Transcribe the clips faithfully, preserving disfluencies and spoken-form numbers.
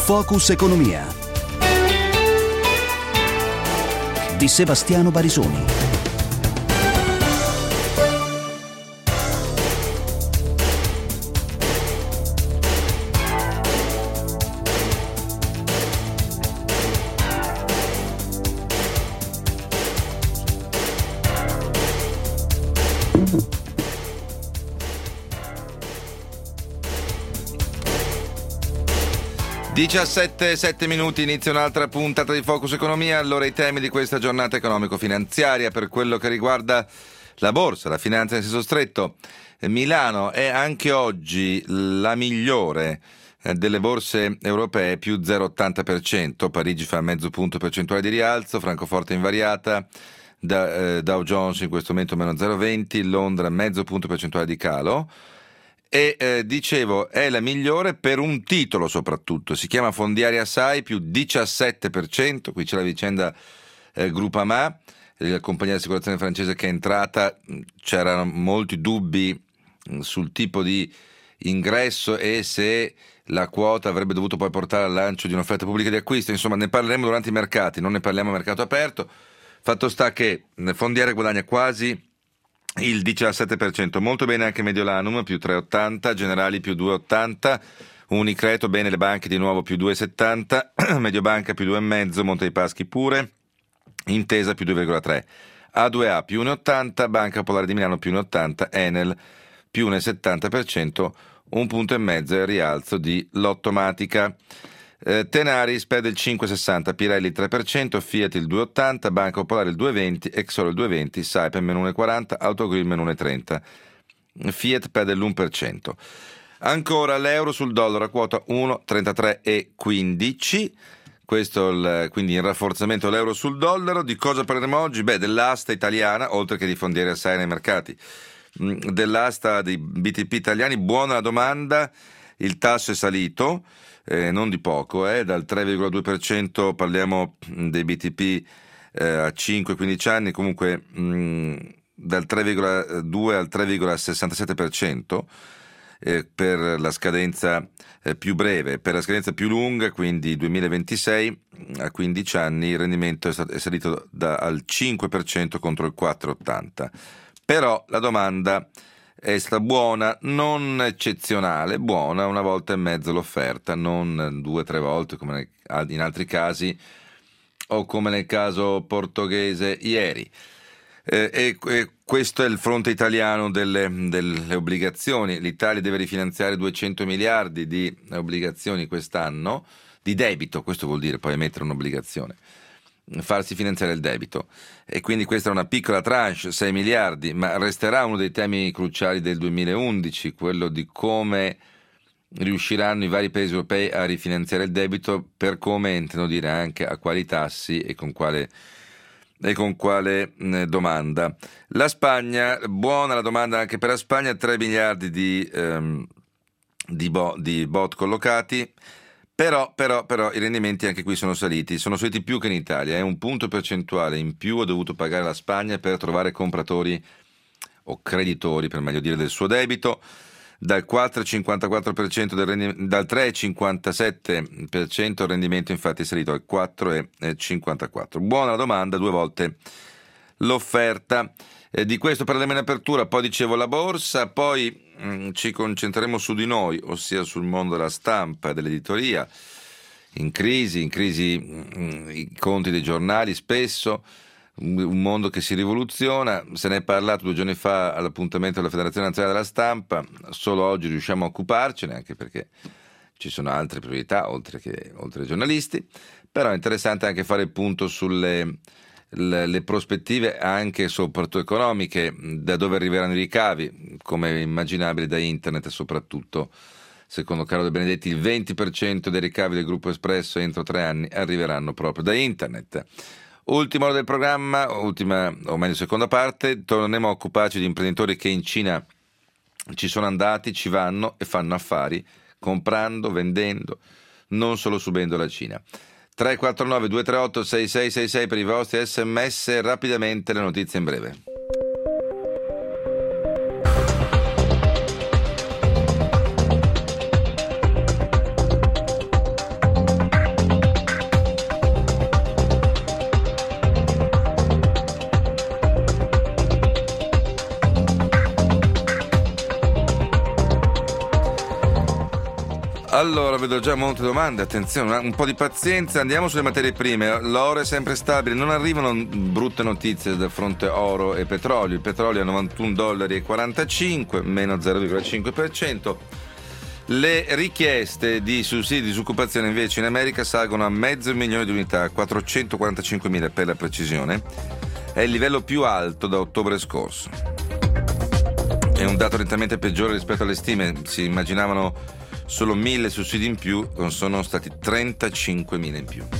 Focus Economia di Sebastiano Barisoni. diciassette e sette minuti, inizia un'altra puntata di Focus Economia. Allora, i temi di questa giornata economico-finanziaria per quello che riguarda la borsa, la finanza in senso stretto. Milano è anche oggi la migliore delle borse europee, più zero virgola ottanta per cento, Parigi fa mezzo punto percentuale di rialzo, Francoforte invariata, da, eh, Dow Jones in questo momento meno zero virgola venti, Londra mezzo punto percentuale di calo. E eh, dicevo, è la migliore per un titolo soprattutto, si chiama Fondiaria Sai, più diciassette per cento, qui c'è la vicenda eh, Groupama, la compagnia di assicurazione francese che è entrata, c'erano molti dubbi sul tipo di ingresso e se la quota avrebbe dovuto poi portare al lancio di un'offerta pubblica di acquisto, insomma ne parleremo durante i mercati, non ne parliamo a mercato aperto. Fatto sta che Fondiaria guadagna quasi il diciassette per cento, molto bene anche Mediolanum più tre virgola ottanta, Generali più due virgola ottanta, Unicredit bene, le banche di nuovo più due virgola settanta, Mediobanca più due virgola cinque, Monte dei Paschi pure, Intesa più due virgola tre, A due A più uno virgola ottanta, Banca Popolare di Milano più uno virgola ottanta, Enel più uno virgola settanta per cento, un punto e mezzo il rialzo di Lottomatica. Eh, Tenaris perde il cinque virgola sessanta, Pirelli il tre per cento, Fiat il due virgola ottanta, Banca Popolare il due virgola venti, Exor il due virgola venti, Saipem meno uno virgola quaranta, Autogrill meno uno virgola trenta, Fiat perde l'uno per cento. Ancora l'euro sul dollaro a quota uno virgola trentatré e quindici, questo il, quindi il rafforzamento dell'euro sul dollaro. Di cosa parleremo oggi? Beh, dell'asta italiana, oltre che di Fondiaria Sai nei mercati, dell'asta dei B T P italiani. Buona la domanda, il tasso è salito, Eh, non di poco, eh, dal tre virgola due per cento, parliamo dei B T P eh, a cinque quindici anni, comunque mh, dal tre virgola due al tre virgola sessantasette per cento eh, per la scadenza eh, più breve. Per la scadenza più lunga, quindi duemilaventisei, a quindici anni il rendimento è, stato, è salito da, al cinque per cento contro il quattro virgola ottanta. Però la domanda è stata buona, non eccezionale, buona, una volta e mezzo l'offerta, non due o tre volte come in altri casi o come nel caso portoghese ieri. Eh, e, e questo è il fronte italiano delle, delle obbligazioni. L'Italia deve rifinanziare duecento miliardi di obbligazioni quest'anno, di debito, questo vuol dire poi emettere un'obbligazione, farsi finanziare il debito, e quindi questa è una piccola tranche, sei miliardi, ma resterà uno dei temi cruciali del duemilaundici, quello di come riusciranno i vari paesi europei a rifinanziare il debito, per come intendo dire anche a quali tassi e con quale e con quale eh, domanda. La Spagna, buona la domanda anche per la Spagna, tre miliardi di, ehm, di, bo- di bot collocati. Però, però, però i rendimenti anche qui sono saliti, sono saliti più che in Italia, è un punto percentuale in più ha dovuto pagare la Spagna per trovare compratori o creditori, per meglio dire, del suo debito, dal quattro virgola cinquantaquattro per cento del rendimento, dal tre virgola cinquantasette per cento il rendimento infatti è salito al quattro virgola cinquantaquattro per cento. Buona la domanda, due volte l'offerta. Eh, di questo parleremo in apertura, poi dicevo la borsa, poi mh, ci concentreremo su di noi, ossia sul mondo della stampa e dell'editoria, in crisi, in crisi mh, i conti dei giornali spesso, un, un mondo che si rivoluziona. Se ne è parlato due giorni fa all'appuntamento della Federazione Nazionale della Stampa, solo oggi riusciamo a occuparcene, anche perché ci sono altre priorità oltre che oltre ai giornalisti, però è interessante anche fare il punto sulle le prospettive anche soprattutto economiche, da dove arriveranno i ricavi, come immaginabile da internet, e soprattutto secondo Carlo De Benedetti il venti per cento dei ricavi del gruppo Espresso entro tre anni arriveranno proprio da internet. Ultima ora del programma, ultima o meglio seconda parte, torneremo a occuparci di imprenditori che in Cina ci sono andati, ci vanno e fanno affari, comprando, vendendo, non solo subendo la Cina. tre quattro nove due tre otto sei sei sei sei per i vostri sms. Rapidamente le notizie in breve. Allora, vedo già molte domande, attenzione, un po' di pazienza, andiamo sulle materie prime. L'oro è sempre stabile, non arrivano brutte notizie dal fronte oro e petrolio. Il petrolio a novantuno dollari e quarantacinque, meno zero virgola cinque per cento. Le richieste di sussidi di disoccupazione invece in America salgono a mezzo milione di unità, quattrocentoquarantacinquemila per la precisione. È il livello più alto da ottobre scorso. È un dato nettamente peggiore rispetto alle stime, si immaginavano solo mille sussidi in più, sono stati trentacinquemila in più.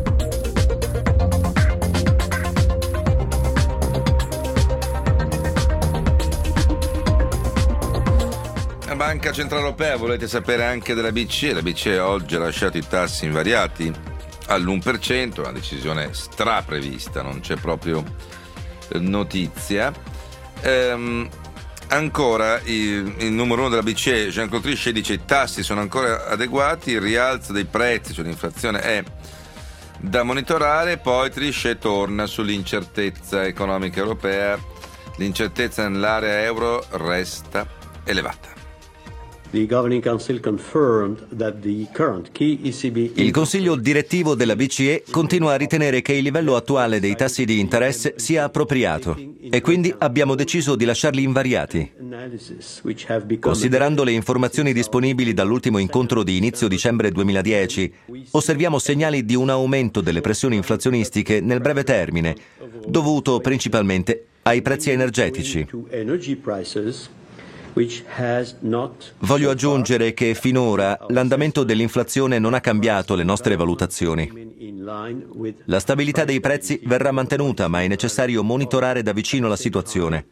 La Banca Centrale Europea, volete sapere anche della B C E? La B C E oggi ha lasciato i tassi invariati all'uno per cento, una decisione straprevista, non c'è proprio notizia. Ehm, Ancora il, il numero uno della B C E, Jean-Claude Trichet, dice i tassi sono ancora adeguati, il rialzo dei prezzi, cioè l'inflazione, è da monitorare. Poi Trichet torna sull'incertezza economica europea, l'incertezza nell'area euro resta elevata. Il Consiglio direttivo della B C E continua a ritenere che il livello attuale dei tassi di interesse sia appropriato e quindi abbiamo deciso di lasciarli invariati. Considerando le informazioni disponibili dall'ultimo incontro di inizio dicembre duemiladieci, osserviamo segnali di un aumento delle pressioni inflazionistiche nel breve termine, dovuto principalmente ai prezzi energetici. Voglio aggiungere che finora l'andamento dell'inflazione non ha cambiato le nostre valutazioni. La stabilità dei prezzi verrà mantenuta, ma è necessario monitorare da vicino la situazione.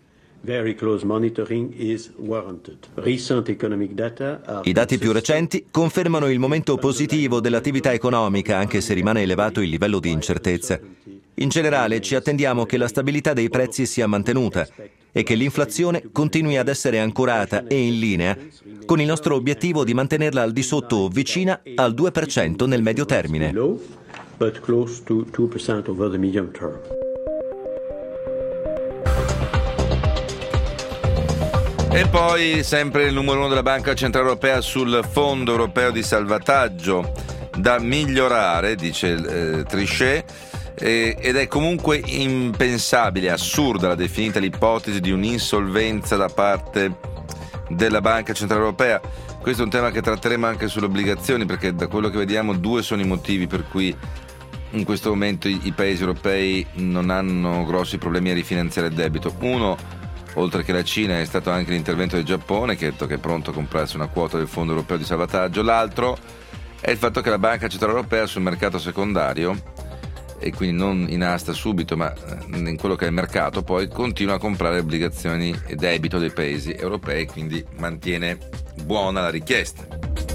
I dati più recenti confermano il momento positivo dell'attività economica, anche se rimane elevato il livello di incertezza. In generale ci attendiamo che la stabilità dei prezzi sia mantenuta e che l'inflazione continui ad essere ancorata e in linea con il nostro obiettivo di mantenerla al di sotto o vicina al due per cento nel medio termine. E poi sempre il numero uno della Banca Centrale Europea sul Fondo Europeo di Salvataggio da migliorare, dice eh, Trichet. Ed è comunque impensabile, assurda la definita l'ipotesi di un'insolvenza da parte della Banca Centrale Europea. Questo è un tema che tratteremo anche sulle obbligazioni, perché da quello che vediamo due sono i motivi per cui in questo momento i, i paesi europei non hanno grossi problemi a rifinanziare il debito. Uno, oltre che la Cina, è stato anche l'intervento del Giappone, che ha detto che è pronto a comprarsi una quota del Fondo Europeo di Salvataggio. L'altro è il fatto che la Banca Centrale Europea sul mercato secondario, e quindi non in asta subito ma in quello che è il mercato, poi continua a comprare obbligazioni e debito dei paesi europei, quindi mantiene buona la richiesta,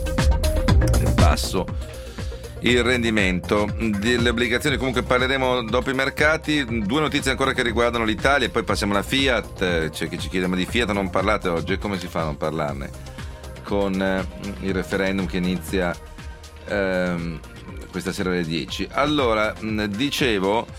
è basso il rendimento delle obbligazioni. Comunque parleremo dopo i mercati. Due notizie ancora che riguardano l'Italia e poi passiamo alla Fiat. C'è chi ci chiede: ma di Fiat non parlate oggi? Come si fa a non parlarne con il referendum che inizia ehm, questa sera alle dieci. Allora, dicevo,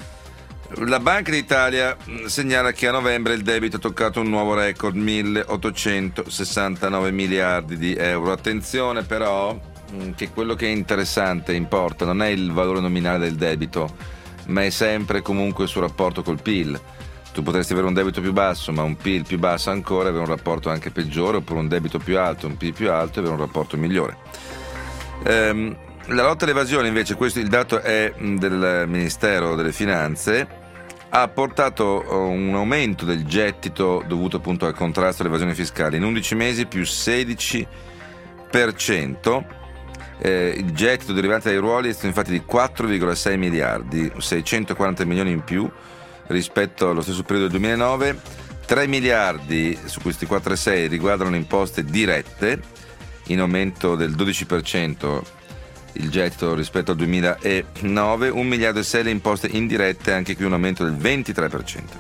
la Banca d'Italia segnala che a novembre il debito ha toccato un nuovo record, milleottocentosessantanove miliardi di euro. Attenzione però che quello che è interessante, importa, non è il valore nominale del debito, ma è sempre comunque il suo rapporto col P I L. Tu potresti avere un debito più basso, ma un P I L più basso ancora, avere un rapporto anche peggiore, oppure un debito più alto, un P I L più alto e avere un rapporto migliore. Ehm, La lotta all'evasione, invece, questo il dato è del Ministero delle Finanze, ha portato un aumento del gettito dovuto appunto al contrasto all'evasione fiscale. In undici mesi più sedici per cento. Eh, il gettito derivante dai ruoli è stato infatti di quattro virgola sei miliardi, seicentoquaranta milioni in più rispetto allo stesso periodo del duemilanove. tre miliardi su questi quattro virgola sei riguardano le imposte dirette, in aumento del dodici per cento il gettito rispetto al duemilanove, un miliardo e sei le imposte indirette, anche qui un aumento del ventitré per cento.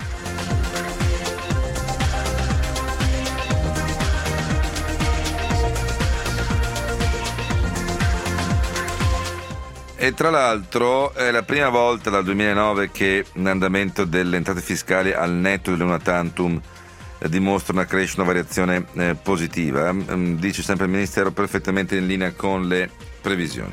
E tra l'altro è la prima volta dal duemilanove che l'andamento delle entrate fiscali al netto delle una tantum eh, dimostra una crescita, una variazione eh, positiva. Mm, dice sempre il Ministero, perfettamente in linea con le previsioni.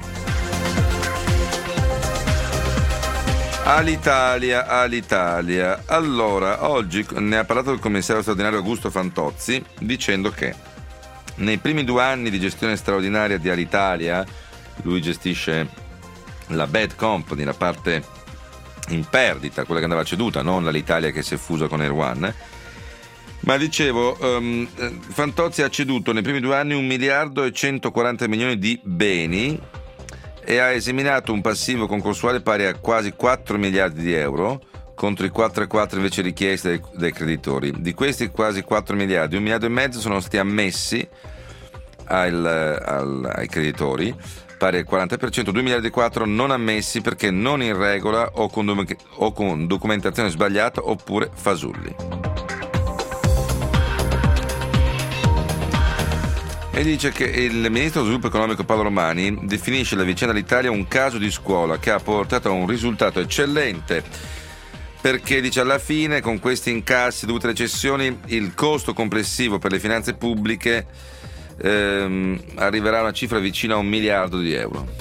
All'Italia, all'Italia. Allora, oggi ne ha parlato il commissario straordinario Augusto Fantozzi dicendo che nei primi due anni di gestione straordinaria di Alitalia, lui gestisce la Bad Company, la parte in perdita, quella che andava ceduta, non l'Alitalia che si è fusa con Air One, ma dicevo, um, Fantozzi ha ceduto nei primi due anni un miliardo e centoquaranta milioni di beni e ha esaminato un passivo concorsuale pari a quasi quattro miliardi di euro contro i quattro virgola quattro invece richiesti dai, dai creditori. Di questi quasi quattro miliardi, un miliardo e mezzo sono stati ammessi al, al, ai creditori, pari al quaranta per cento, due miliardi e quattro non ammessi perché non in regola o con, o con documentazione sbagliata oppure fasulli. E dice che il ministro dello sviluppo economico Paolo Romani definisce la vicenda dell'Italia un caso di scuola che ha portato a un risultato eccellente, perché dice alla fine con questi incassi dovuti alle cessioni il costo complessivo per le finanze pubbliche ehm, arriverà a una cifra vicina a un miliardo di euro.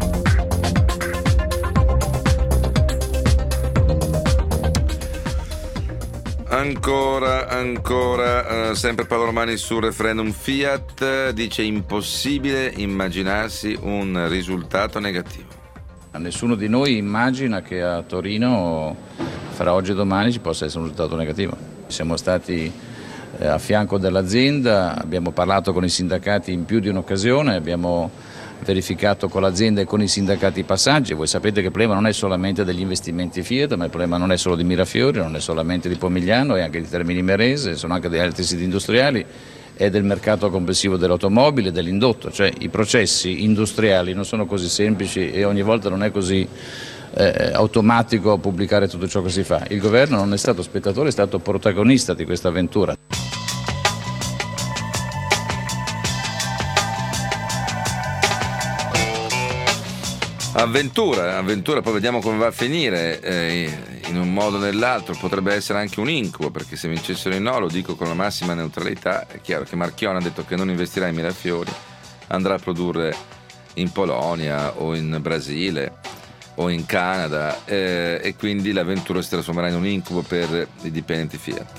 Ancora, ancora, eh, sempre Paolo Romani sul referendum Fiat, dice impossibile immaginarsi un risultato negativo. Nessuno di noi immagina che a Torino fra oggi e domani ci possa essere un risultato negativo. Siamo stati eh, a fianco dell'azienda, abbiamo parlato con i sindacati in più di un'occasione, abbiamo verificato con l'azienda e con i sindacati i passaggi. Voi sapete che il problema non è solamente degli investimenti Fiat, ma il problema non è solo di Mirafiori, non è solamente di Pomigliano, è anche di Termini Imerese, sono anche degli altri siti industriali, è del mercato complessivo dell'automobile, dell'indotto. Cioè i processi industriali non sono così semplici e ogni volta non è così eh, automatico pubblicare tutto ciò che si fa. Il governo non è stato spettatore, è stato protagonista di questa avventura. Avventura, avventura, poi vediamo come va a finire, eh, in un modo o nell'altro, potrebbe essere anche un incubo, perché se vincessero in no, lo dico con la massima neutralità, è chiaro che Marchionne ha detto che non investirà in Mirafiori, andrà a produrre in Polonia o in Brasile o in Canada eh, e quindi l'avventura si trasformerà in un incubo per i dipendenti Fiat.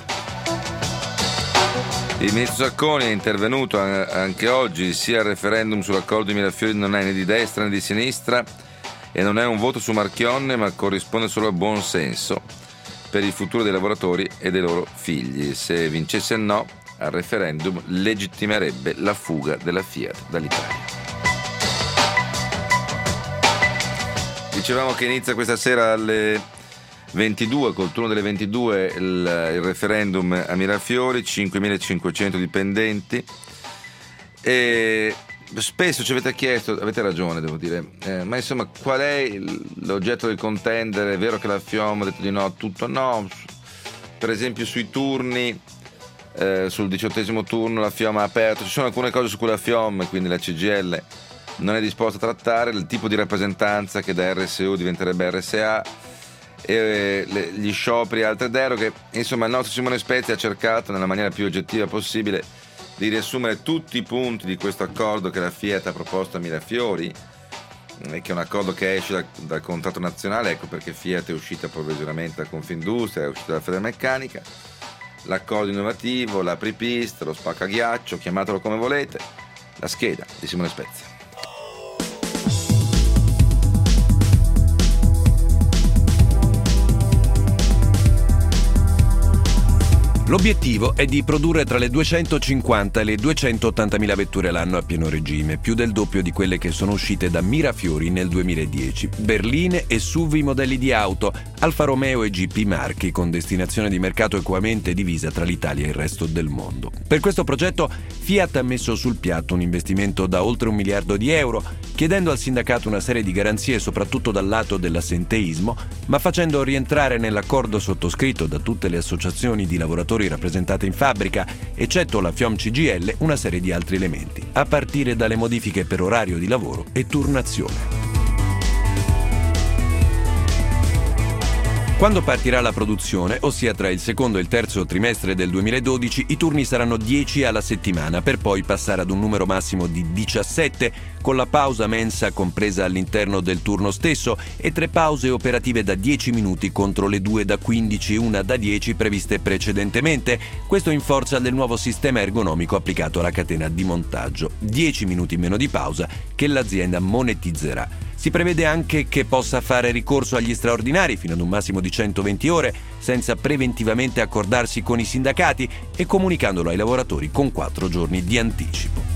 Il ministro Sacconi è intervenuto anche oggi, sia al referendum sull'accordo di Mirafiori non è né di destra né di sinistra e non è un voto su Marchionne, ma corrisponde solo al buon senso per il futuro dei lavoratori e dei loro figli. Se vincesse il no al referendum legittimerebbe la fuga della Fiat dall'Italia. Dicevamo che inizia questa sera alle ventidue, col turno delle ventidue, il, il referendum a Mirafiori, cinquemilacinquecento dipendenti e spesso ci avete chiesto, avete ragione devo dire, eh, ma insomma qual è il, l'oggetto del contendere? È vero che la F I O M ha detto di no a tutto? No, per esempio sui turni, eh, sul diciottesimo turno la F I O M ha aperto, ci sono alcune cose su cui la F I O M, quindi la C G I L, non è disposta a trattare, il tipo di rappresentanza che da R S U diventerebbe R S A, e le, gli scioperi e altre deroghe. Insomma il nostro Simone Spezia ha cercato nella maniera più oggettiva possibile di riassumere tutti i punti di questo accordo che la Fiat ha proposto a Mirafiori, e che è un accordo che esce da, dal contratto nazionale. Ecco perché Fiat è uscita provvisoriamente da Confindustria, è uscita dalla Federmeccanica. L'accordo innovativo, l'apripista, lo spaccaghiaccio, chiamatelo come volete, la scheda di Simone Spezia. L'obiettivo è di produrre tra le duecentocinquanta e le duecentoottantamila vetture l'anno a pieno regime, più del doppio di quelle che sono uscite da Mirafiori nel duemiladieci. Berline e S U V i modelli di auto, Alfa Romeo e G P marchi, con destinazione di mercato equamente divisa tra l'Italia e il resto del mondo. Per questo progetto Fiat ha messo sul piatto un investimento da oltre un miliardo di euro, chiedendo al sindacato una serie di garanzie soprattutto dal lato dell'assenteismo, ma facendo rientrare nell'accordo sottoscritto da tutte le associazioni di lavoratori rappresentate in fabbrica, eccetto la F I O M C G I L, una serie di altri elementi, a partire dalle modifiche per orario di lavoro e turnazione. Quando partirà la produzione, ossia tra il secondo e il terzo trimestre del duemiladodici, i turni saranno dieci alla settimana, per poi passare ad un numero massimo di diciassette, con la pausa mensa compresa all'interno del turno stesso e tre pause operative da dieci minuti contro le due da quindici e una da dieci previste precedentemente. Questo in forza del nuovo sistema ergonomico applicato alla catena di montaggio. dieci minuti meno di pausa che l'azienda monetizzerà. Si prevede anche che possa fare ricorso agli straordinari fino ad un massimo di centoventi ore, senza preventivamente accordarsi con i sindacati e comunicandolo ai lavoratori con quattro giorni di anticipo.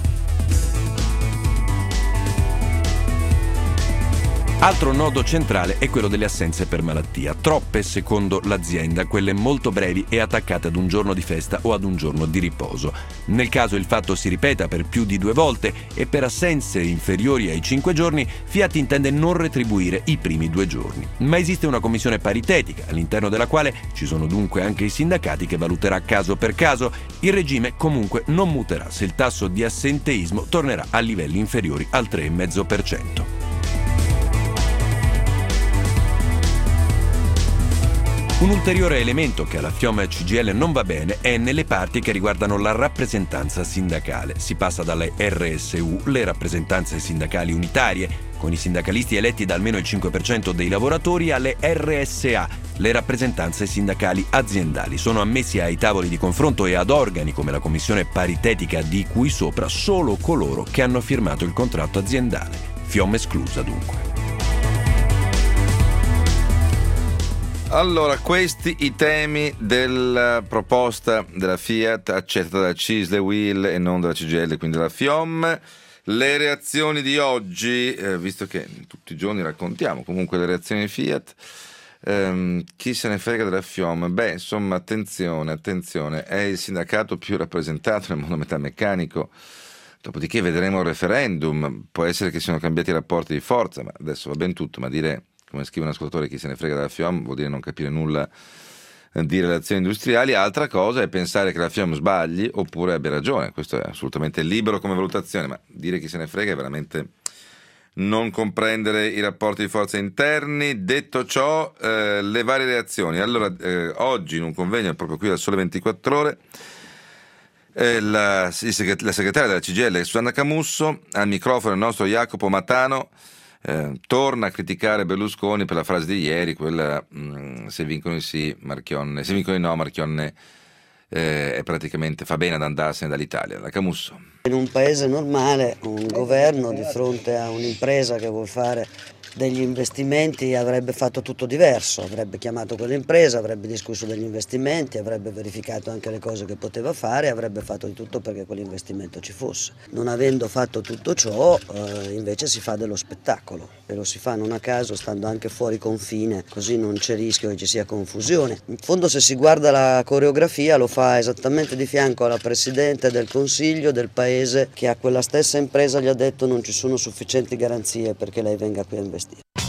Altro nodo centrale è quello delle assenze per malattia, troppe secondo l'azienda, quelle molto brevi e attaccate ad un giorno di festa o ad un giorno di riposo. Nel caso il fatto si ripeta per più di due volte e per assenze inferiori ai cinque giorni, Fiat intende non retribuire i primi due giorni. Ma esiste una commissione paritetica, all'interno della quale ci sono dunque anche i sindacati, che valuterà caso per caso. Il regime comunque non muterà se il tasso di assenteismo tornerà a livelli inferiori al tre virgola cinque per cento. Un ulteriore elemento che alla FIOM C G I L non va bene è nelle parti che riguardano la rappresentanza sindacale. Si passa dalle R S U, le rappresentanze sindacali unitarie, con i sindacalisti eletti da almeno il cinque per cento dei lavoratori, alle R S A, le rappresentanze sindacali aziendali. Sono ammessi ai tavoli di confronto e ad organi come la commissione paritetica di cui sopra solo coloro che hanno firmato il contratto aziendale. FIOM esclusa dunque. Allora, questi i temi della proposta della Fiat accettata da CISL e U I L e non dalla C G I L, quindi dalla FIOM. Le reazioni di oggi, eh, visto che tutti i giorni raccontiamo comunque le reazioni di Fiat, ehm, chi se ne frega della FIOM? Beh, insomma, attenzione, attenzione, è il sindacato più rappresentato nel mondo metalmeccanico. Dopodiché vedremo il referendum, può essere che siano cambiati i rapporti di forza, ma adesso va ben tutto, ma dire, come scrive un ascoltatore, chi se ne frega della FIOM vuol dire non capire nulla di relazioni industriali. Altra cosa è pensare che la FIOM sbagli oppure abbia ragione, questo è assolutamente libero come valutazione, ma dire chi se ne frega è veramente non comprendere i rapporti di forza interni. Detto ciò, eh, le varie reazioni. Allora, eh, oggi in un convegno proprio qui al Sole ventiquattro Ore, eh, la, la segretaria della C G I L, Susanna Camusso, al microfono il nostro Jacopo Matano, Eh, torna a criticare Berlusconi per la frase di ieri, quella mh, se vincono i sì Marchionne, se vincono i no Marchionne eh, è praticamente fa bene ad andarsene dall'Italia. La Camusso. In un paese normale un governo di fronte a un'impresa che vuol fare degli investimenti avrebbe fatto tutto diverso, avrebbe chiamato quell'impresa, avrebbe discusso degli investimenti, avrebbe verificato anche le cose che poteva fare, avrebbe fatto di tutto perché quell'investimento ci fosse. Non avendo fatto tutto ciò, eh, invece si fa dello spettacolo e lo si fa non a caso stando anche fuori confine, così non c'è rischio che ci sia confusione. In fondo, se si guarda la coreografia, lo fa esattamente di fianco alla Presidente del Consiglio del paese che a quella stessa impresa gli ha detto non ci sono sufficienti garanzie perché lei venga qui a investire.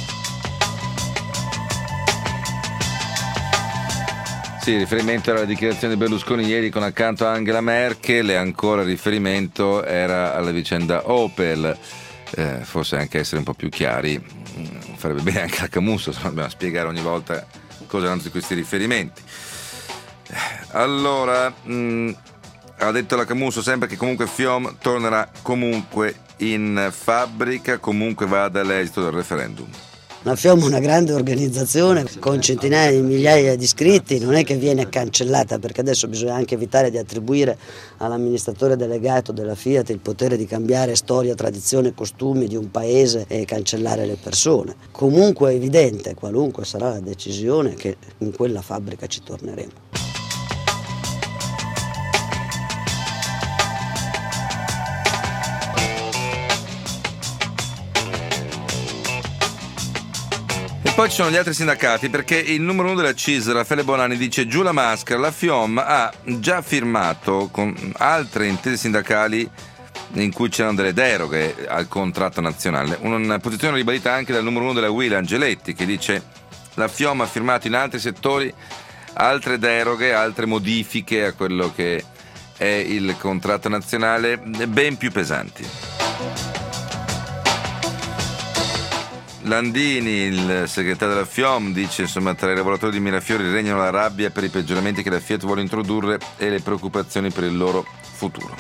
Sì, riferimento era alla dichiarazione di Berlusconi ieri con accanto a Angela Merkel e ancora riferimento era alla vicenda Opel. Eh, forse anche essere un po' più chiari farebbe bene anche a Camusso, se dobbiamo spiegare ogni volta cosa erano tutti questi riferimenti. Allora, mh, ha detto la Camusso sempre che comunque FIOM tornerà comunque in fabbrica, comunque vada all'esito del referendum. La FIOM è una grande organizzazione con centinaia di migliaia di iscritti, non è che viene cancellata, perché adesso bisogna anche evitare di attribuire all'amministratore delegato della Fiat il potere di cambiare storia, tradizione e costumi di un paese e cancellare le persone. Comunque è evidente, qualunque sarà la decisione, che in quella fabbrica ci torneremo. Poi ci sono gli altri sindacati, perché il numero uno della C I S, Raffaele Bonanni, dice giù la maschera, la FIOM ha già firmato con altre intese sindacali in cui c'erano delle deroghe al contratto nazionale. Una posizione ribadita anche dal numero uno della U I L, Angeletti, che dice la FIOM ha firmato in altri settori altre deroghe, altre modifiche a quello che è il contratto nazionale, ben più pesanti. Landini, il segretario della FIOM, dice insomma tra i lavoratori di Mirafiori regnano la rabbia per i peggioramenti che la Fiat vuole introdurre e le preoccupazioni per il loro futuro.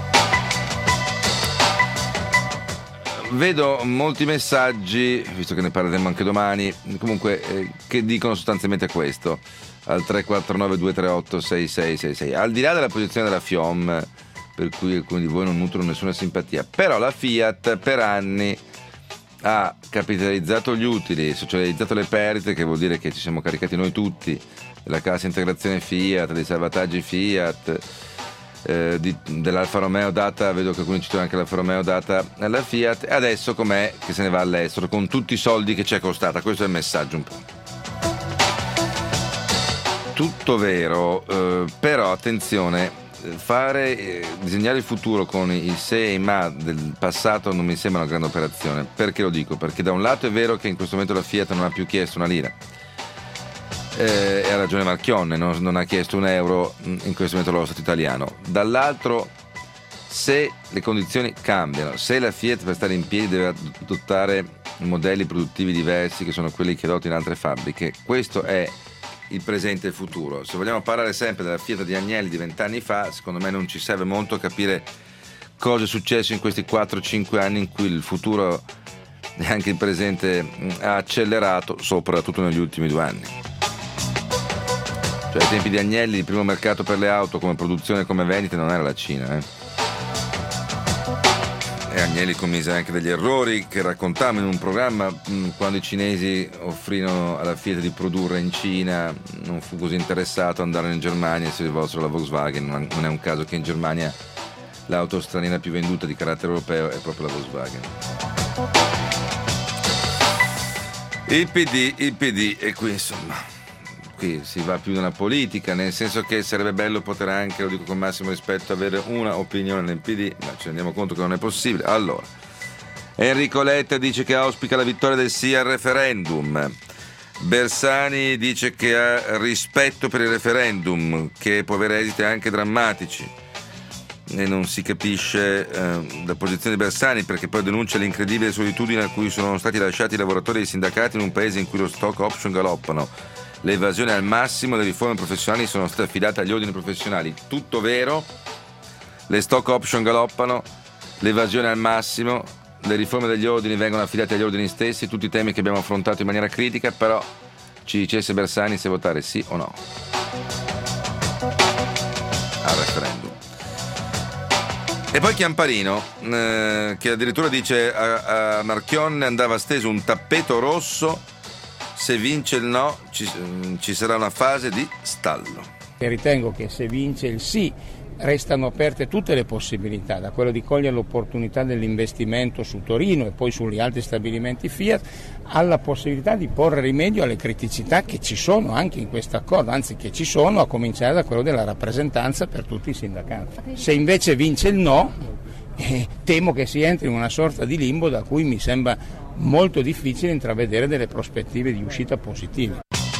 Vedo molti messaggi, visto che ne parleremo anche domani, comunque eh, che dicono sostanzialmente questo, al tre quattro nove due tre otto sei sei sei sei. Al di là della posizione della FIOM, per cui alcuni di voi non nutrono nessuna simpatia, però la Fiat per anni ha capitalizzato gli utili, socializzato le perdite, che vuol dire che ci siamo caricati noi tutti della cassa integrazione Fiat, dei salvataggi Fiat, eh, di, dell'Alfa Romeo data, vedo che alcuni citano anche l'Alfa Romeo data alla Fiat, e adesso com'è che se ne va all'estero con tutti i soldi che ci è costata. Questo è il messaggio un po'. Tutto vero, eh, però attenzione, fare eh, disegnare il futuro con i se e i ma del passato non mi sembra una grande operazione. Perché lo dico? Perché da un lato è vero che in questo momento la Fiat non ha più chiesto una lira, eh, e ha ragione Marchionne, non, non ha chiesto un euro in questo momento allo Stato italiano. Dall'altro, se le condizioni cambiano, se la Fiat per stare in piedi deve adottare modelli produttivi diversi che sono quelli che adotta in altre fabbriche, questo è il presente e il futuro. Se vogliamo parlare sempre della Fiat di Agnelli di vent'anni fa, secondo me non ci serve molto capire cosa è successo in questi quattro cinque anni in cui il futuro e anche il presente ha accelerato, soprattutto negli ultimi due anni. Cioè ai tempi di Agnelli il primo mercato per le auto come produzione e come vendite non era la Cina, eh? E Agnelli commise anche degli errori che raccontammo in un programma mh, quando i cinesi offrirono alla Fiat di produrre in Cina, non fu così interessato ad andare in Germania e si rivolsero alla Volkswagen. Non è un caso che in Germania l'auto straniera più venduta di carattere europeo è proprio la Volkswagen. Il P D, il P D, e qui insomma qui si va più nella politica, nel senso che sarebbe bello poter anche, lo dico con massimo rispetto, avere una opinione nel P D, ma ci rendiamo conto che non è possibile. Allora, Enrico Letta dice che auspica la vittoria del sì al referendum, Bersani dice che ha rispetto per il referendum, che può avere esiti anche drammatici, e non si capisce eh, la posizione di Bersani, perché poi denuncia l'incredibile solitudine a cui sono stati lasciati i lavoratori e i sindacati in un paese in cui lo stock option galoppano, l'evasione al massimo, le riforme professionali sono state affidate agli ordini professionali. Tutto vero, le stock option galoppano, l'evasione al massimo, le riforme degli ordini vengono affidate agli ordini stessi, tutti i temi che abbiamo affrontato in maniera critica, però ci dicesse Bersani se votare sì o no al referendum. E poi Chiamparino, eh, che addirittura dice a, a Marchionne andava steso un tappeto rosso, se vince il no ci, ci sarà una fase di stallo. E ritengo che se vince il sì restano aperte tutte le possibilità, da quello di cogliere l'opportunità dell'investimento su Torino e poi sugli altri stabilimenti Fiat, alla possibilità di porre rimedio alle criticità che ci sono anche in questo accordo, anzi che ci sono, a cominciare da quello della rappresentanza per tutti i sindacati. Se invece vince il no, eh, temo che si entri in una sorta di limbo da cui mi sembra molto difficile intravedere delle prospettive di uscita positive.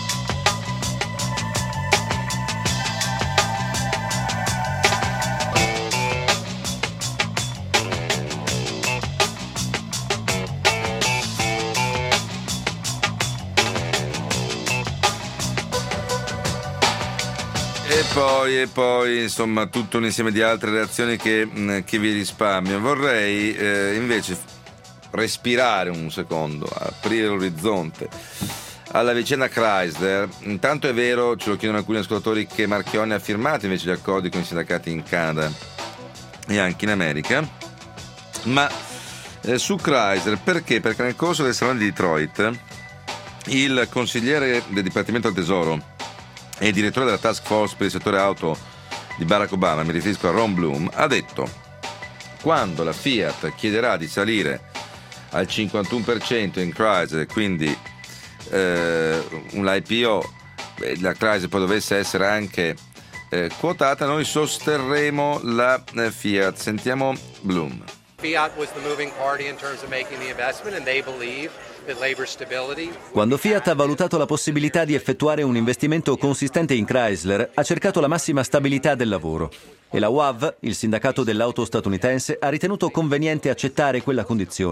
E poi, e poi, insomma, tutto un insieme di altre reazioni che, che vi risparmio. Vorrei eh, invece respirare un secondo, aprire l'orizzonte alla vicenda Chrysler. Intanto è vero, ce lo chiedono alcuni ascoltatori, che Marchionne ha firmato invece gli accordi con i sindacati in Canada e anche in America, ma eh, su Chrysler perché? Perché nel corso del salone di Detroit il consigliere del Dipartimento del Tesoro e direttore della task force per il settore auto di Barack Obama, mi riferisco a Ron Bloom, ha detto: quando la Fiat chiederà di salire al cinquantuno per cento in Chrysler, quindi eh, un I P O, la Chrysler poi dovesse essere anche eh, quotata, noi sosterremo la eh, Fiat. Sentiamo Bloom. Fiat was the moving party in terms of making the investment, and they believe that labor stability. Quando Fiat ha valutato la possibilità di effettuare un investimento consistente in Chrysler, ha cercato la massima stabilità del lavoro. E la U A V, il sindacato dell'auto statunitense, ha ritenuto conveniente accettare quella condizione,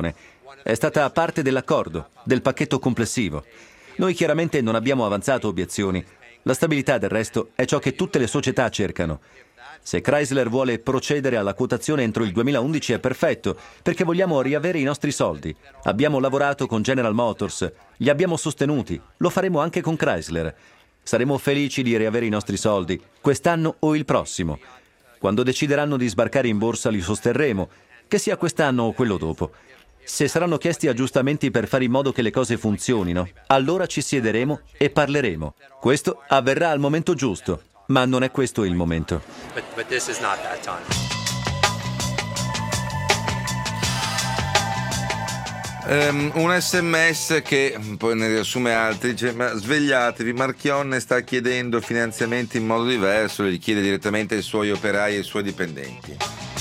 È stata parte dell'accordo, del pacchetto complessivo. Noi chiaramente non abbiamo avanzato obiezioni. La stabilità, del resto, è ciò che tutte le società cercano. Se Chrysler vuole procedere alla quotazione entro il duemilaundici è perfetto, perché vogliamo riavere i nostri soldi. Abbiamo lavorato con General Motors, li abbiamo sostenuti, lo faremo anche con Chrysler. Saremo felici di riavere i nostri soldi, quest'anno o il prossimo. Quando decideranno di sbarcare in borsa li sosterremo, che sia quest'anno o quello dopo. Se saranno chiesti aggiustamenti per fare in modo che le cose funzionino, allora ci siederemo e parleremo. Questo avverrà al momento giusto. Ma non è questo il momento. But, but this is not that time. Um, un sms che poi ne riassume altri, dice: ma svegliatevi, Marchionne sta chiedendo finanziamenti in modo diverso, li chiede direttamente ai suoi operai e ai suoi dipendenti.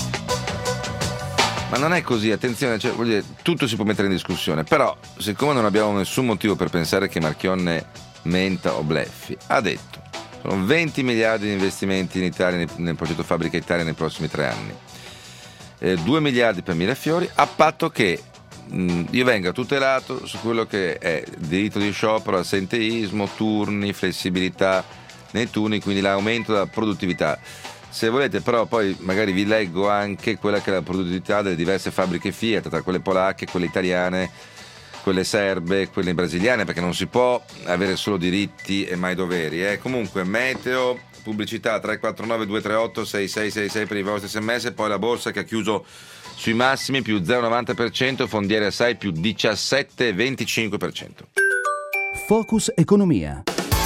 Ma non è così, attenzione, cioè, voglio dire, tutto si può mettere in discussione, però siccome non abbiamo nessun motivo per pensare che Marchionne menta o bleffi, ha detto: sono venti miliardi di investimenti in Italia nel, nel progetto Fabbrica Italia nei prossimi tre anni, eh, due miliardi per Mirafiori, a patto che mh, io venga tutelato su quello che è diritto di sciopero, assenteismo, turni, flessibilità nei turni, quindi l'aumento della produttività. Se volete però poi magari vi leggo anche quella che è la produttività delle diverse fabbriche Fiat, tra quelle polacche, quelle italiane, quelle serbe, quelle brasiliane, perché non si può avere solo diritti e mai doveri. Eh. Comunque, meteo, pubblicità tre quattro nove due tre otto sei sei sei sei per i vostri sms, poi la borsa che ha chiuso sui massimi più zero virgola novanta per cento, Fondiere Assai più diciassette virgola venticinque per cento. Focus Economia.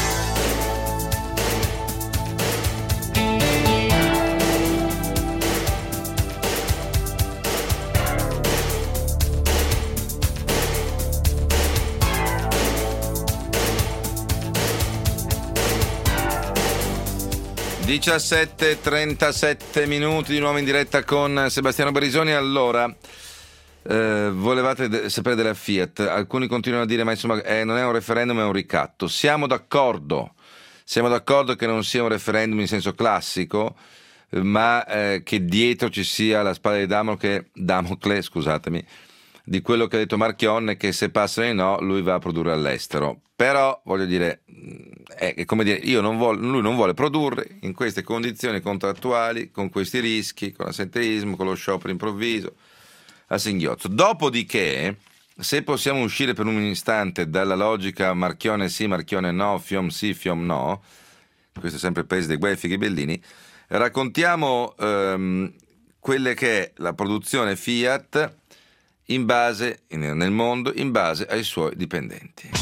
diciassette e trentasette minuti di nuovo in diretta con Sebastiano Barisoni. Allora, eh, volevate de- sapere della Fiat, alcuni continuano a dire ma insomma eh, non è un referendum, è un ricatto. Siamo d'accordo, siamo d'accordo che non sia un referendum in senso classico, eh, ma eh, che dietro ci sia la spada di Damocle, Damocle, scusatemi, di quello che ha detto Marchionne, che se passano i no lui va a produrre all'estero. Però voglio dire, è come dire, io non voglio, lui non vuole produrre in queste condizioni contrattuali, con questi rischi, con l'assenteismo, con lo sciopero improvviso, a singhiozzo. Dopodiché, se possiamo uscire per un istante dalla logica Marchionne sì, Marchionne no, Fiom sì, Fiom no, questo è sempre il paese dei guai e fighi bellini, raccontiamo ehm, quelle che è la produzione Fiat in base, nel mondo, in base ai suoi dipendenti.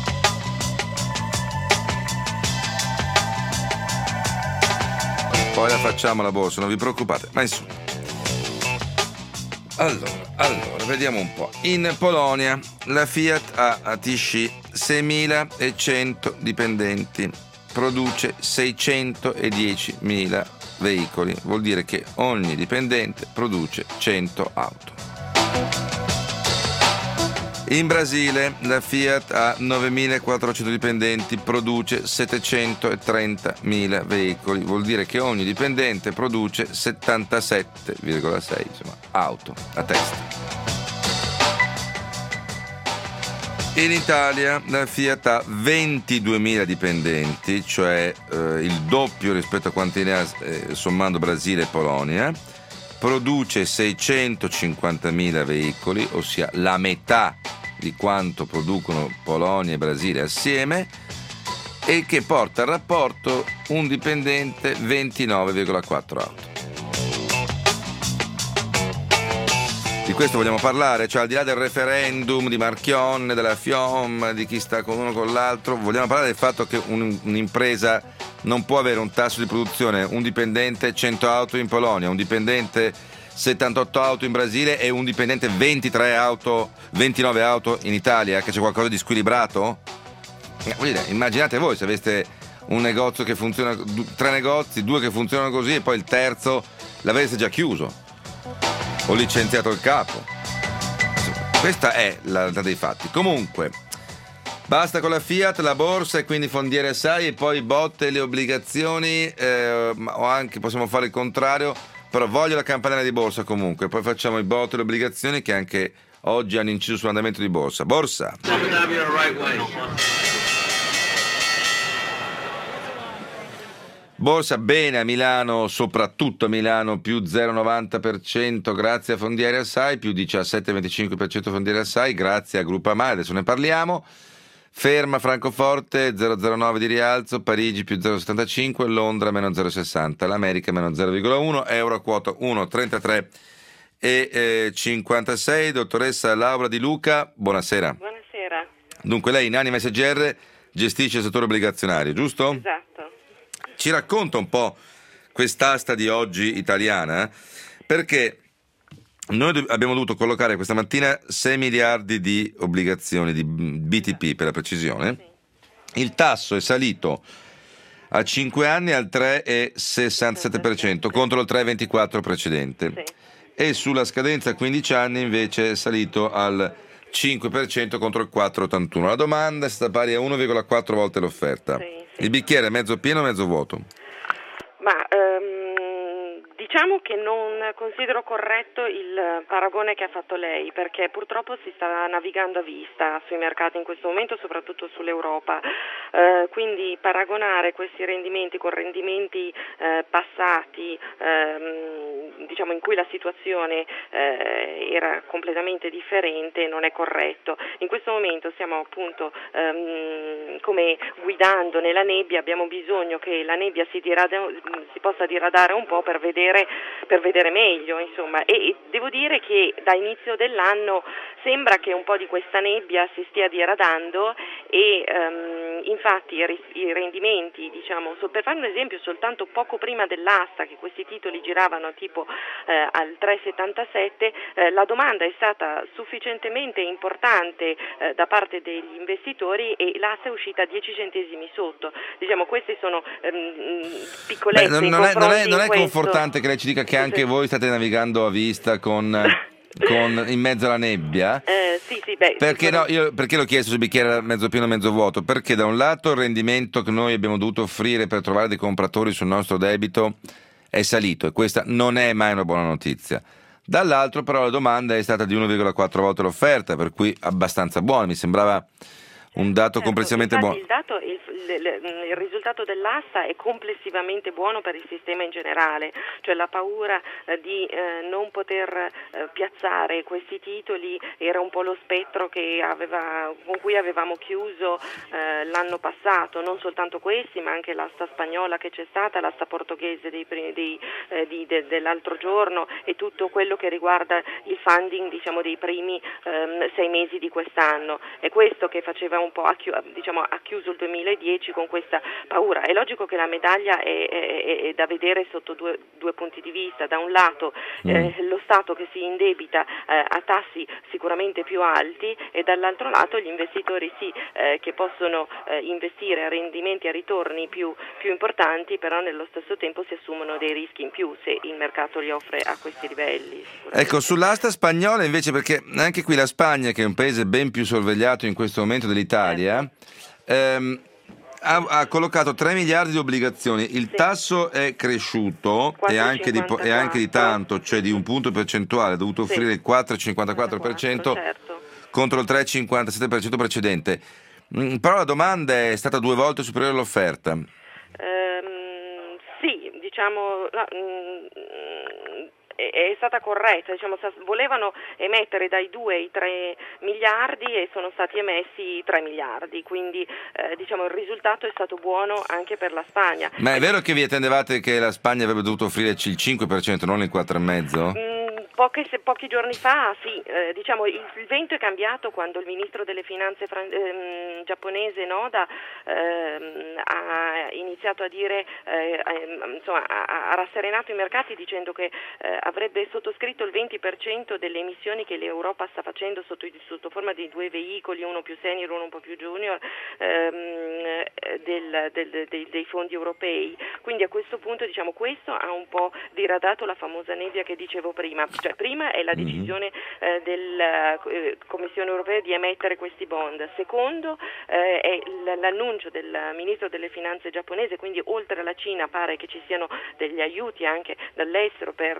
Poi la facciamo la borsa, non vi preoccupate, ma insomma. Allora, allora, vediamo un po'. In Polonia la Fiat ha a Tychy seimilacento dipendenti, produce seicentodiecimila veicoli, vuol dire che ogni dipendente produce cento auto. In Brasile la Fiat ha novemilaquattrocento dipendenti, produce settecentotrentamila veicoli, vuol dire che ogni dipendente produce settantasette virgola sei insomma, auto a testa. In Italia la Fiat ha ventiduemila dipendenti, cioè eh, il doppio rispetto a quanti ne ha eh, sommando Brasile e Polonia, produce seicentocinquantamila veicoli, ossia la metà di quanto producono Polonia e Brasile assieme, e che porta al rapporto un dipendente ventinove virgola quattro auto. Di questo vogliamo parlare, cioè al di là del referendum di Marchionne, della Fiom, di chi sta con uno o con l'altro, vogliamo parlare del fatto che un, un'impresa non può avere un tasso di produzione, un dipendente cento auto in Polonia, un dipendente settantotto auto in Brasile e un dipendente ventitré auto, ventinove auto in Italia, che c'è qualcosa di squilibrato? Eh, voglio dire, immaginate voi se aveste un negozio che funziona, tre negozi, due che funzionano così e poi il terzo l'aveste già chiuso o licenziato il capo. Questa è la realtà dei fatti. Comunque, basta con la Fiat, la borsa e quindi Fondiere Assai e poi botte le obbligazioni, eh, o anche possiamo fare il contrario, però voglio la campanella di borsa comunque, poi facciamo i botte e le obbligazioni che è anche oggi hanno inciso sull'andamento di borsa. Borsa. Borsa bene a Milano, soprattutto a Milano, più zero virgola novanta per cento grazie a Fondieri Assai, più diciassette virgola venticinque per cento Fondieri Assai, grazie a Groupama, adesso ne parliamo. Ferma Francoforte, zero virgola zero nove di rialzo, Parigi più zero virgola settantacinque, Londra meno zero virgola sessanta, l'America meno zero virgola uno, euro a quota uno virgola trentatré e cinquantasei. Dottoressa Laura Di Luca, buonasera. Buonasera. Dunque lei in Anima S G R gestisce il settore obbligazionario, giusto? Esatto. Ci racconta un po' quest'asta di oggi italiana, perché noi abbiamo dovuto collocare questa mattina sei miliardi di obbligazioni, di B T P per la precisione. Sì. Il tasso è salito a cinque anni al tre virgola sessantasette per cento contro il tre virgola ventiquattro per cento precedente. Sì. E sulla scadenza a quindici anni invece è salito al cinque per cento contro il quattro virgola ottantuno. La domanda è stata pari a uno virgola quattro volte l'offerta. Sì, sì. Il bicchiere è mezzo pieno o mezzo vuoto? Ma um, diciamo che non considero corretto il paragone che ha fatto lei, perché purtroppo si sta navigando a vista sui mercati in questo momento, soprattutto sull'Europa. Uh, quindi paragonare questi rendimenti con rendimenti uh, passati, uh, diciamo in cui la situazione uh, era completamente differente, non è corretto. In questo momento stiamo appunto um, come guidando nella nebbia, abbiamo bisogno che la nebbia si, dirada, si possa diradare un po' per vedere, per vedere meglio, insomma. E, e devo dire che da inizio dell'anno sembra che un po' di questa nebbia si stia diradando e um, infatti i, i rendimenti, diciamo, so, per fare un esempio, soltanto poco prima dell'asta che questi titoli giravano tipo eh, al tre virgola settantasette, eh, la domanda è stata sufficientemente importante eh, da parte degli investitori e l'asta è uscita a dieci centesimi sotto. Diciamo, queste sono ehm, piccolezze. Beh, non, in non, è, non, è, non è questo. confortante che lei ci dica che anche sì. voi state navigando a vista con, con in mezzo alla nebbia? Eh, sì, sì, beh, perché, no, io, perché l'ho chiesto se il bicchiere era mezzo pieno o mezzo vuoto? Perché da un lato il rendimento che noi abbiamo dovuto offrire per trovare dei compratori sul nostro debito è salito e questa non è mai una buona notizia. Dall'altro però la domanda è stata di uno virgola quattro volte l'offerta, per cui abbastanza buona, mi sembrava un dato certo, complessivamente buono. Il, dato, il, il, il risultato dell'asta è complessivamente buono per il sistema in generale, cioè la paura eh, di eh, non poter eh, piazzare questi titoli era un po' lo spettro che aveva, con cui avevamo chiuso eh, l'anno passato, non soltanto questi ma anche l'asta spagnola che c'è stata, l'asta portoghese dei, dei, eh, di, de, dell'altro giorno e tutto quello che riguarda il funding, diciamo, dei primi ehm, sei mesi di quest'anno. È questo che faceva un po' ha, diciamo, ha chiuso il duemiladieci con questa paura. È logico che la medaglia è, è, è da vedere sotto due, due punti di vista. Da un lato eh, mm. lo Stato che si indebita eh, a tassi sicuramente più alti e dall'altro lato gli investitori sì eh, che possono eh, investire a rendimenti, a ritorni più, più importanti, però nello stesso tempo si assumono dei rischi in più se il mercato li offre a questi livelli. Ecco, sull'asta spagnola invece, perché anche qui la Spagna, che è un paese ben più sorvegliato in questo momento dell'Italia, Italia, ehm, ha, ha collocato tre miliardi di obbligazioni, il sì. tasso è cresciuto e anche, di, e anche di tanto, cioè di un punto percentuale, ha dovuto offrire sì. il quattro virgola cinquantaquattro per cento certo. contro il tre virgola cinquantasette per cento precedente. Mm, però la domanda è stata due volte superiore all'offerta. Um, sì, diciamo... No, mm, è stata corretta, diciamo, volevano emettere dai due ai tre miliardi e sono stati emessi tre miliardi, quindi eh, diciamo il risultato è stato buono anche per la Spagna. Ma è vero che vi attendevate che la Spagna avrebbe dovuto offrirci il cinque per cento, non il quattro virgola cinque per cento? Mm, Poche, se, pochi giorni fa, sì, eh, diciamo il, il vento è cambiato quando il ministro delle finanze fran- ehm, giapponese Noda ehm, ha iniziato a dire, eh, ehm, insomma, ha, ha rasserenato i mercati dicendo che eh, avrebbe sottoscritto il venti per cento delle emissioni che l'Europa sta facendo sotto, sotto forma di due veicoli, uno più senior, uno un po' più junior, ehm, del, del, dei, dei fondi europei. Quindi a questo punto, diciamo, questo ha un po' diradato la famosa nebbia che dicevo prima. Cioè, per prima è la decisione eh, della eh, Commissione europea di emettere questi bond. Secondo eh, è l- l'annuncio del ministro delle finanze giapponese, quindi oltre alla Cina pare che ci siano degli aiuti anche dall'estero per,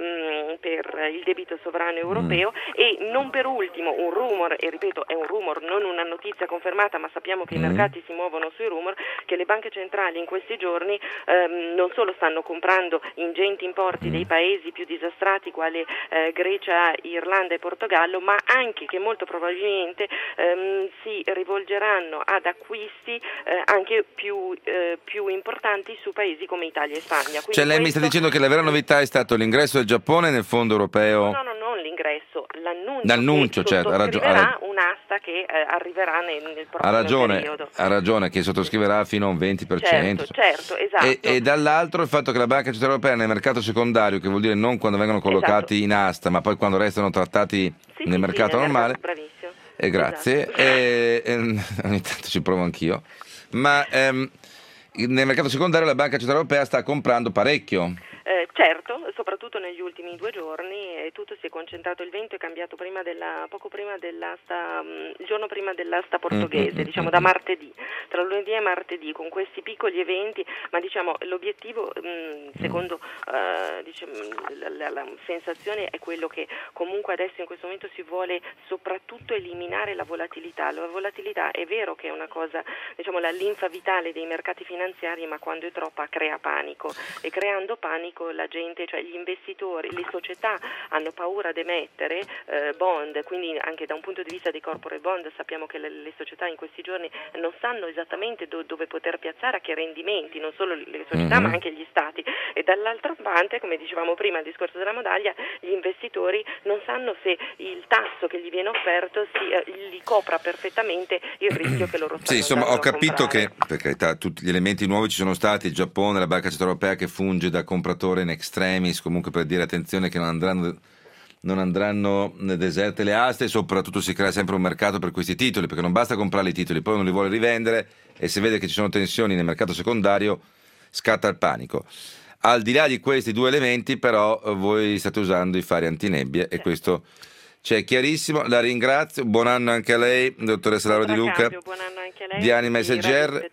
mh, per il debito sovrano europeo mm. e non per ultimo un rumor, e ripeto è un rumor, non una notizia confermata, ma sappiamo che mm. i mercati si muovono sui rumor, che le banche centrali in questi giorni ehm, non solo stanno comprando ingenti importi mm. dei paesi più disastrati quali eh, Grecia, Irlanda e Portogallo, ma anche che molto probabilmente ehm, si rivolgeranno ad acquisti eh, anche più, eh, più importanti su paesi come Italia e Spagna. Quindi cioè lei questo... mi sta dicendo che la vera novità è stato l'ingresso del Giappone nel fondo europeo? No, no, no, non l'ingresso, l'annuncio, l'annuncio che certo, sottoscriverà ha ragio- un'asta che eh, arriverà nel, nel prossimo ha ragione, periodo. Ha ragione, che sottoscriverà fino a un venti per cento. Certo, certo, esatto. E, e dall'altro il fatto che la Banca Centrale Europea nel mercato secondario, che vuol dire non quando vengono collocati esatto. in asta, ma poi quando restano trattati sì, nel sì, mercato sì, normale. Bravissimo. Eh, grazie, Esatto. e, e, ogni tanto ci provo anch'io, ma ehm, nel mercato secondario la Banca Centrale Europea sta comprando parecchio. Eh, certo, soprattutto negli ultimi due giorni e tutto si è concentrato, il vento è cambiato prima della, poco prima dell'asta, mh, il giorno prima dell'asta portoghese, mm-hmm. diciamo da martedì, tra lunedì e martedì, con questi piccoli eventi, ma diciamo l'obiettivo, mh, secondo uh, diciamo, la, la, la sensazione è quello che comunque adesso in questo momento si vuole soprattutto eliminare la volatilità. La volatilità è vero che è una cosa, diciamo la linfa vitale dei mercati finanziari, ma quando è troppa crea panico e creando panico la gente, cioè gli investitori, le società hanno paura di emettere eh, bond, quindi anche da un punto di vista dei corporate bond sappiamo che le, le società in questi giorni non sanno esattamente do, dove poter piazzare, a che rendimenti, non solo le società mm-hmm. ma anche gli stati, e dall'altra parte, come dicevamo prima, il discorso della medaglia, gli investitori non sanno se il tasso che gli viene offerto si, eh, li copra perfettamente il rischio che loro stanno sì, insomma, ho capito comprare. Che, per carità, tutti gli elementi nuovi ci sono stati, il Giappone, la Banca Centrale Europea che funge da compratore in extremis, comunque per dire attenzione che non andranno non andranno deserte le aste, e soprattutto si crea sempre un mercato per questi titoli, perché non basta comprare i titoli, poi uno li vuole rivendere e se vede che ci sono tensioni nel mercato secondario scatta il panico. Al di là di questi due elementi però voi state usando i fari antinebbie e questo c'è chiarissimo. La ringrazio, buon anno anche a lei, dottoressa Laura Di Luca, buon anno anche a lei, di Anima S G R.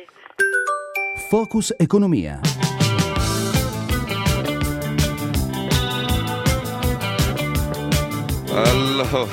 Focus Economia. Allora,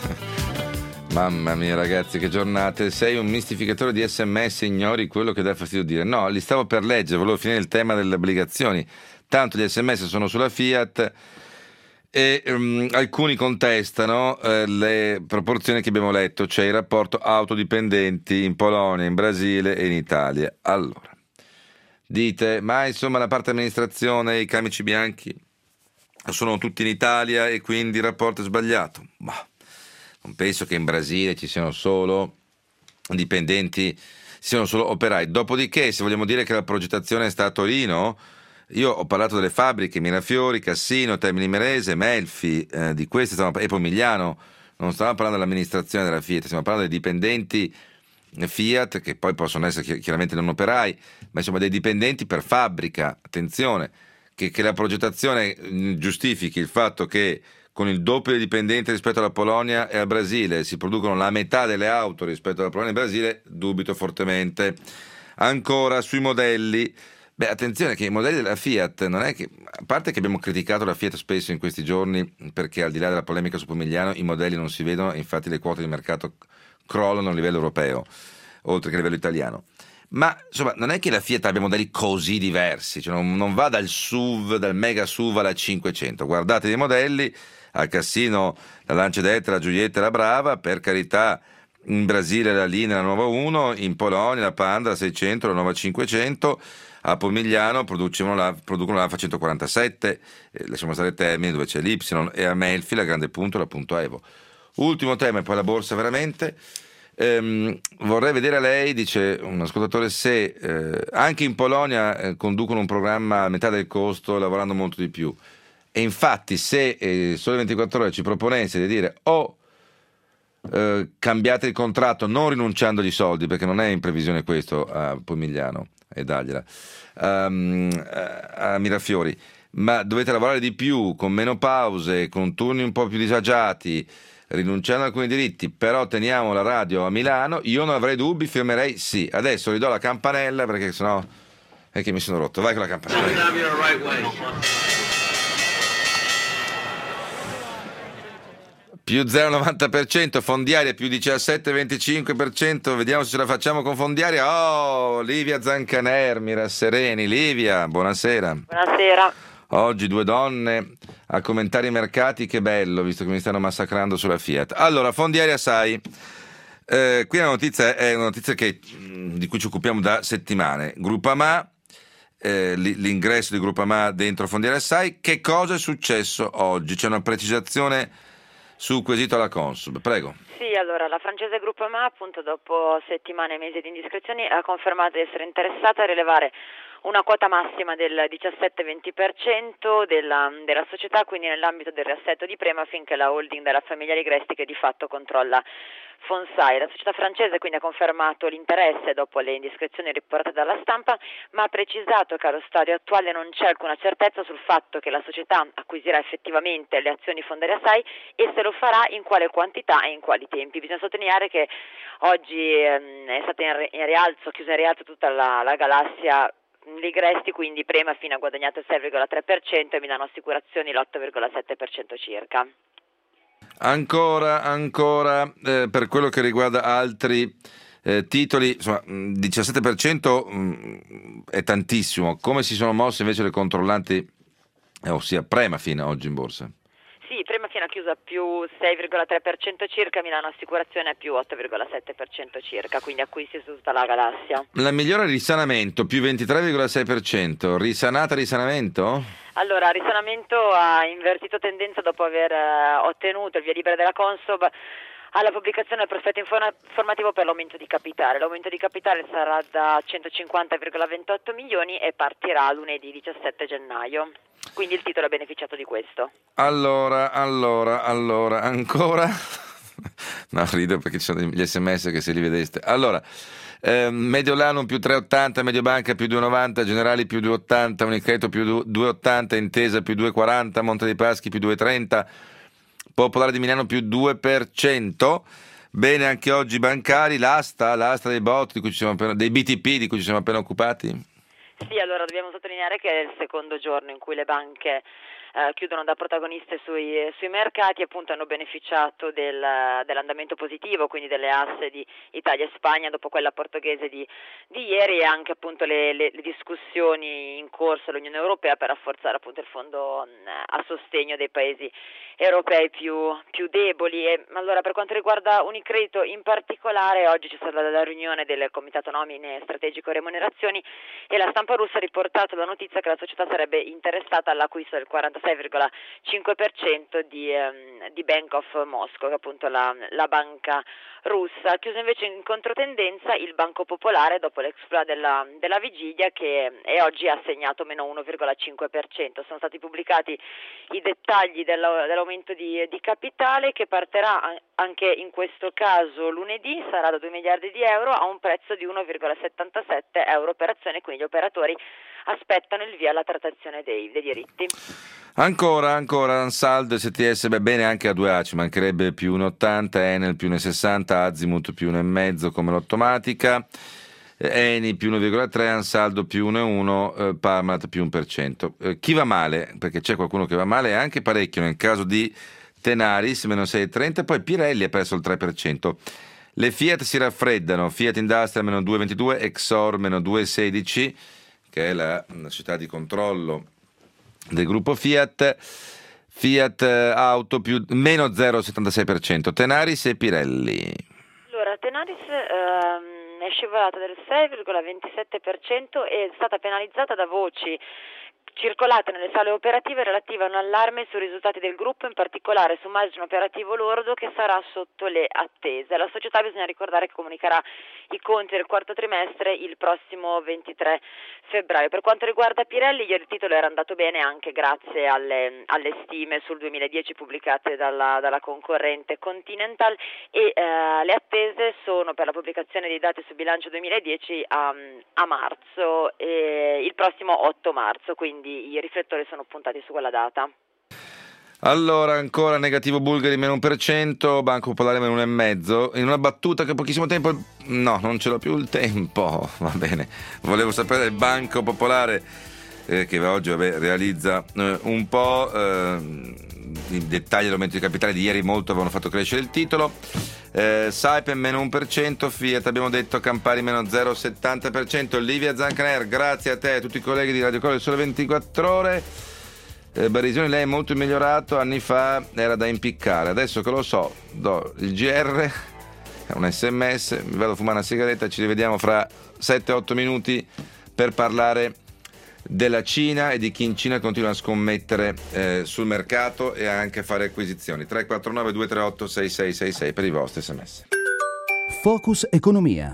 mamma mia ragazzi, che giornate. Sei un mistificatore di sms, ignori quello che dà fastidio dire. No, li stavo per leggere, volevo finire il tema delle obbligazioni. Tanto gli sms sono sulla Fiat e um, alcuni contestano eh, le proporzioni che abbiamo letto, cioè il rapporto autodipendenti in Polonia, in Brasile e in Italia. Allora, dite, ma insomma la parte amministrazione, i camici bianchi sono tutti in Italia e quindi il rapporto è sbagliato. Bah, non penso che in Brasile ci siano solo dipendenti, siano solo operai. Dopodiché, se vogliamo dire che la progettazione sta a Torino, io ho parlato delle fabbriche, Mirafiori, Cassino, Termini Imerese, Melfi, eh, di queste stiamo, e Pomigliano, non stiamo parlando dell'amministrazione della Fiat, stiamo parlando dei dipendenti Fiat, che poi possono essere chiaramente non operai, ma insomma dei dipendenti per fabbrica. Attenzione, che, che la progettazione giustifichi il fatto che con il doppio dei dipendenti rispetto alla Polonia e al Brasile si producono la metà delle auto rispetto alla Polonia e al Brasile, dubito fortemente. Ancora sui modelli, beh, attenzione che i modelli della Fiat non è che, a parte che abbiamo criticato la Fiat spesso in questi giorni perché al di là della polemica su Pomigliano i modelli non si vedono, infatti le quote di mercato crollano a livello europeo oltre che a livello italiano, ma insomma non è che la Fiat abbia modelli così diversi, cioè non, non va dal S U V, dal mega S U V alla cinquecento. Guardate i modelli, al Cassino la Lancedetta, la Giulietta e la Brava, per carità. In Brasile la Linea, la nuova uno, in Polonia la Panda, la seicento, la nuova cinquecento, a Pomigliano producono la, producono la F centoquarantasette, eh, lasciamo stare Termini dove c'è l'Y, e a Melfi la Grande Punto, la Punto Evo. Ultimo tema e poi la borsa veramente. Ehm, vorrei vedere lei, dice un ascoltatore, se eh, anche in Polonia eh, conducono un programma a metà del costo lavorando molto di più, e infatti se eh, Sole ventiquattro Ore ci proponesse di dire o eh, cambiate il contratto non rinunciando agli soldi, perché non è in previsione questo a Pomigliano e dagliela um, a Mirafiori, ma dovete lavorare di più, con meno pause, con turni un po' più disagiati, rinunciando a alcuni diritti, però teniamo la radio a Milano, io non avrei dubbi, firmerei sì. Adesso ridò la campanella perché sennò è che mi sono rotto. Vai con la campanella. Più zero virgola novanta per cento, Fondiaria più diciassette virgola venticinque per cento, vediamo se ce la facciamo con Fondiaria. Oh, Livia Zancaner, mi rassereni. Livia, buonasera. Buonasera. Oggi due donne a commentare i mercati, che bello, visto che mi stanno massacrando sulla Fiat. Allora, Fondiaria sai, eh, qui la notizia è una notizia che, di cui ci occupiamo da settimane. Groupama, eh, l'ingresso di Groupama dentro Fondiaria sai, che cosa è successo oggi? C'è una precisazione sul quesito alla Consub, prego. Sì, allora la francese Groupama, appunto dopo settimane e mesi di indiscrezioni, ha confermato di essere interessata a rilevare una quota massima del diciassette venti per cento della, della società, quindi nell'ambito del riassetto di Prema, finché la holding della famiglia Ligresti che di fatto controlla Fonsai. La società francese quindi ha confermato l'interesse dopo le indiscrezioni riportate dalla stampa, ma ha precisato che allo stadio attuale non c'è alcuna certezza sul fatto che la società acquisirà effettivamente le azioni Fondiaria Sai e se lo farà in quale quantità e in quali tempi. Bisogna sottolineare che oggi ehm, è stata in, in rialzo, chiusa in rialzo tutta la, la galassia Ligresti, quindi Prema fino ha guadagnato il sei virgola tre per cento e Milano Assicurazioni l'otto virgola sette per cento circa. Ancora, ancora eh, per quello che riguarda altri eh, titoli, insomma, diciassette per cento mh, è tantissimo. Come si sono mosse invece le controllanti, eh, ossia Prema fino oggi in borsa? Sì, Prema fino ha chiuso a più sei virgola tre per cento circa, Milano Assicurazione a più otto virgola sette per cento circa, quindi acquisti su tutta la galassia. La migliore risanamento più ventitré virgola sei per cento, risanata risanamento? Allora, Risanamento ha invertito tendenza dopo aver eh, ottenuto il via libera della Consob alla pubblicazione del prospetto informativo per l'aumento di capitale. L'aumento di capitale sarà da centocinquanta virgola ventotto milioni e partirà lunedì diciassette gennaio. Quindi il titolo ha beneficiato di questo. Allora, allora, allora, ancora? No, rido perché ci sono gli sms che se li vedeste. Allora, eh, Mediolanum più tre virgola ottanta, Mediobanca più due virgola novanta, Generali più due virgola ottanta, Unicredito più due virgola ottanta, Intesa più due virgola quaranta, Monte dei Paschi più due virgola trenta, Popolare di Milano più due per cento. Bene anche oggi bancari, l'asta, l'asta dei bot di cui ci siamo appena, dei B T P di cui ci siamo appena occupati. Sì, allora dobbiamo sottolineare che è il secondo giorno in cui le banche eh, chiudono da protagoniste sui, sui mercati, appunto hanno beneficiato del, dell'andamento positivo, quindi delle asse di Italia e Spagna dopo quella portoghese di, di ieri e anche appunto le, le, le discussioni in corso all'Unione Europea per rafforzare appunto il fondo mh, a sostegno dei paesi europei più, più deboli. E, allora, per quanto riguarda Unicredito in particolare, oggi c'è stata la riunione del Comitato Nomine Strategico Remunerazioni e la stampa russa ha riportato la notizia che la società sarebbe interessata all'acquisto del quarantasei virgola cinque per cento di, ehm, di Bank of Moscow, che è appunto la, la banca russa. Chiuso invece in controtendenza il Banco Popolare dopo l'exploit della, della vigilia che è oggi ha segnato meno uno virgola cinque per cento. Sono stati pubblicati i dettagli della, dell'aumento di, di capitale che partirà anche in questo caso lunedì, sarà da due miliardi di euro a un prezzo di uno virgola settantasette euro per azione, quindi gli operatori aspettano il via alla trattazione dei, dei diritti. Ancora, ancora Ansaldo, S T S, beh, bene anche a due A, ci mancherebbe più uno virgola ottanta, Enel più uno virgola sessanta, Azimut più uno virgola cinque come l'automatica, Eni più uno virgola tre, Ansaldo più uno virgola uno, eh, Parmalat più uno per cento. Eh, chi va male, perché c'è qualcuno che va male, anche parecchio nel caso di Tenaris, meno sei virgola trenta, poi Pirelli ha perso il tre per cento. Le Fiat si raffreddano, Fiat Industrial meno due virgola ventidue, Exor meno due virgola sedici, che è la, la società di controllo del gruppo Fiat, Fiat Auto più meno zero virgola settantasei per cento, Tenaris e Pirelli. Allora, Tenaris ehm, è scivolata del sei virgola ventisette per cento e è stata penalizzata da voci circolate nelle sale operative relative a un allarme sui risultati del gruppo, in particolare su margine operativo lordo che sarà sotto le attese. La società, bisogna ricordare, che comunicherà i conti del quarto trimestre il prossimo ventitré febbraio. Per quanto riguarda Pirelli, ieri il titolo era andato bene anche grazie alle, alle stime sul duemiladieci pubblicate dalla, dalla concorrente Continental e eh, le attese sono per la pubblicazione dei dati sul bilancio duemiladieci a, a marzo, eh, il prossimo otto marzo, quindi quindi i riflettori sono puntati su quella data. Allora, ancora negativo Bulgari meno un per cento, Banco Popolare meno un e mezzo. In una battuta che pochissimo tempo, no, non ce l'ho più il tempo, va bene. Volevo sapere il Banco Popolare eh, che oggi vabbè, realizza eh, un po' eh, i dettagli dell'aumento di capitale di ieri, molto avevano fatto crescere il titolo. Eh, Saipem meno un per cento, Fiat abbiamo detto, Campari meno zero virgola settanta per cento. Livia Zancaner, grazie a te e a tutti i colleghi di Radio Coro del Sole ventiquattro Ore. Eh, Barisoni, lei è molto migliorato, anni fa era da impiccare, adesso che lo so do il G R, un sms, mi vado a fumare una sigaretta, ci rivediamo fra sette otto minuti per parlare della Cina e di chi in Cina continua a scommettere eh, sul mercato e anche a fare acquisizioni. Tre quattro nove due tre otto sei sei sei sei per i vostri sms. Focus Economia.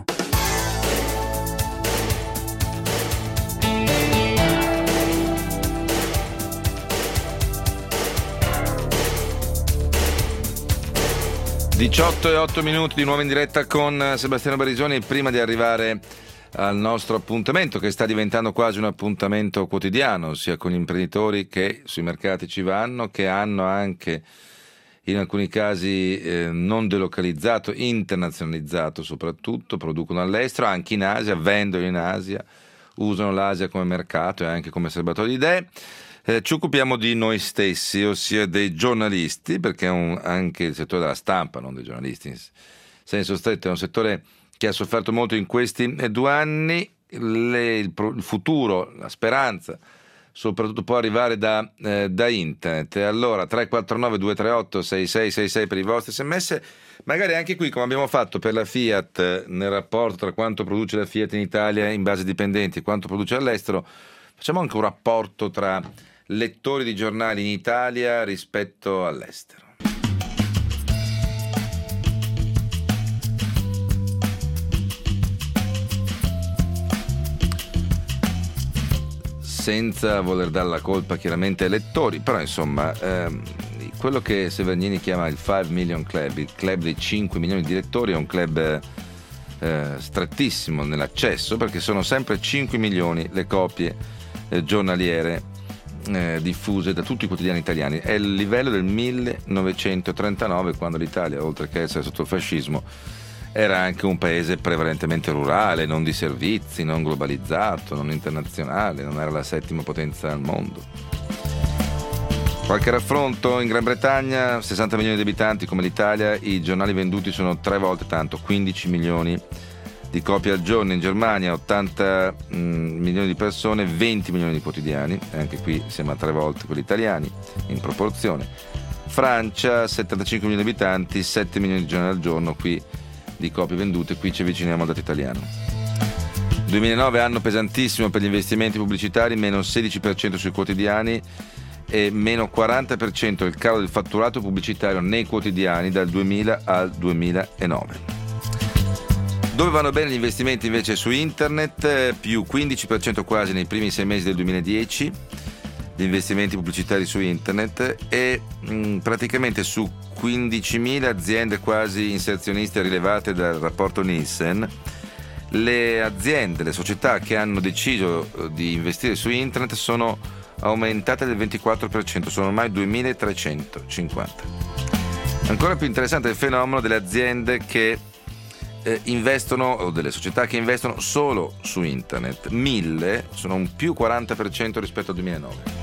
diciotto e otto minuti di nuovo in diretta con Sebastiano Barisoni. Prima di arrivare al nostro appuntamento, che sta diventando quasi un appuntamento quotidiano, sia con gli imprenditori che sui mercati ci vanno, che hanno anche in alcuni casi eh, non delocalizzato, internazionalizzato soprattutto, producono all'estero, anche in Asia, vendono in Asia, usano l'Asia come mercato e anche come serbatoio di idee. Eh, ci occupiamo di noi stessi, ossia dei giornalisti, perché è un, anche il settore della stampa, non dei giornalisti in senso stretto, è un settore che ha sofferto molto in questi due anni. Le, il, il futuro, la speranza soprattutto può arrivare da, eh, da internet. E allora tre quattro nove due tre otto sei sei sei sei per i vostri sms, magari anche qui come abbiamo fatto per la Fiat, nel rapporto tra quanto produce la Fiat in Italia in base dipendenti e quanto produce all'estero, facciamo anche un rapporto tra lettori di giornali in Italia rispetto all'estero. Senza voler dare la colpa chiaramente ai lettori, però insomma ehm, quello che Severnini chiama il five million club, il club dei cinque milioni di lettori, è un club eh, strettissimo nell'accesso, perché sono sempre cinque milioni le copie eh, giornaliere eh, diffuse da tutti i quotidiani italiani. È il livello del millenovecentotrentanove, quando l'Italia, oltre che essere sotto il fascismo, era anche un paese prevalentemente rurale, non di servizi, non globalizzato, non internazionale, non era la settima potenza al mondo. Qualche raffronto: in Gran Bretagna, sessanta milioni di abitanti come l'Italia, i giornali venduti sono tre volte tanto, quindici milioni di copie al giorno. In Germania, ottanta mm, milioni di persone, venti milioni di quotidiani, anche qui siamo a tre volte quelli italiani in proporzione. Francia, settantacinque milioni di abitanti, sette milioni di giornali al giorno, qui di copie vendute, qui ci avviciniamo al dato italiano. duemilanove, anno pesantissimo per gli investimenti pubblicitari, meno sedici per cento sui quotidiani e meno quaranta per cento il calo del fatturato pubblicitario nei quotidiani dal duemila al duemilanove. Dove vanno bene gli investimenti invece? Su internet, più quindici per cento quasi nei primi sei mesi del duemiladieci, gli investimenti pubblicitari su internet, e mh, praticamente su quindicimila aziende quasi inserzioniste rilevate dal rapporto Nielsen, le aziende, le società che hanno deciso di investire su internet sono aumentate del ventiquattro per cento, sono ormai duemilatrecentocinquanta. Ancora più interessante è il fenomeno delle aziende che eh, investono, o delle società che investono solo su internet. Mille sono un più quaranta per cento rispetto al duemilanove.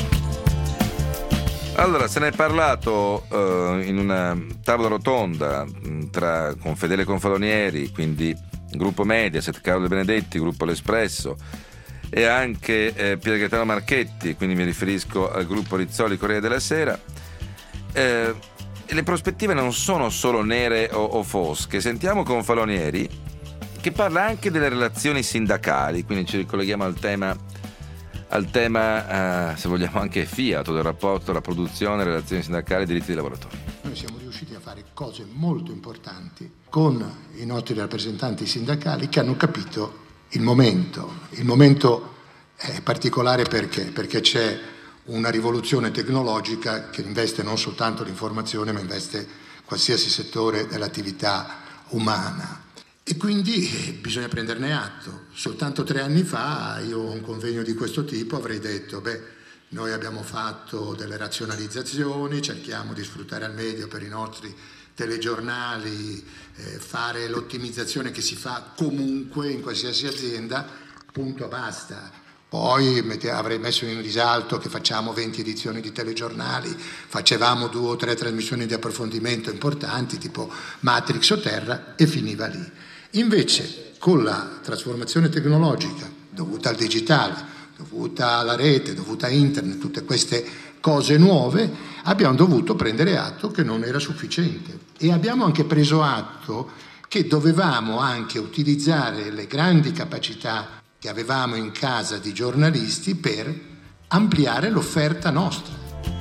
Allora, se ne è parlato uh, in una tavola rotonda tra con Fedele Confalonieri, quindi Gruppo Mediaset, Carlo De Benedetti, Gruppo L'Espresso, e anche eh, Pier Gaetano Marchetti, quindi mi riferisco al Gruppo Rizzoli Corriere della Sera. Eh, le prospettive non sono solo nere o, o fosche. Sentiamo Confalonieri, che parla anche delle relazioni sindacali, quindi ci ricolleghiamo al tema al tema, eh, se vogliamo, anche Fiat, del rapporto tra produzione, relazioni sindacali e diritti dei lavoratori. Noi siamo riusciti a fare cose molto importanti con i nostri rappresentanti sindacali, che hanno capito il momento. Il momento è particolare perché? Perché c'è una rivoluzione tecnologica che investe non soltanto l'informazione, ma investe qualsiasi settore dell'attività umana. E quindi eh, bisogna prenderne atto. Soltanto tre anni fa io a un convegno di questo tipo avrei detto, beh, noi abbiamo fatto delle razionalizzazioni, cerchiamo di sfruttare al meglio per i nostri telegiornali, eh, fare l'ottimizzazione che si fa comunque in qualsiasi azienda, punto, basta. Poi mette, avrei messo in risalto che facciamo venti edizioni di telegiornali, facevamo due o tre trasmissioni di approfondimento importanti tipo Matrix o Terra e finiva lì. Invece con la trasformazione tecnologica dovuta al digitale, dovuta alla rete, dovuta a internet, tutte queste cose nuove, abbiamo dovuto prendere atto che non era sufficiente e abbiamo anche preso atto che dovevamo anche utilizzare le grandi capacità che avevamo in casa di giornalisti per ampliare l'offerta nostra.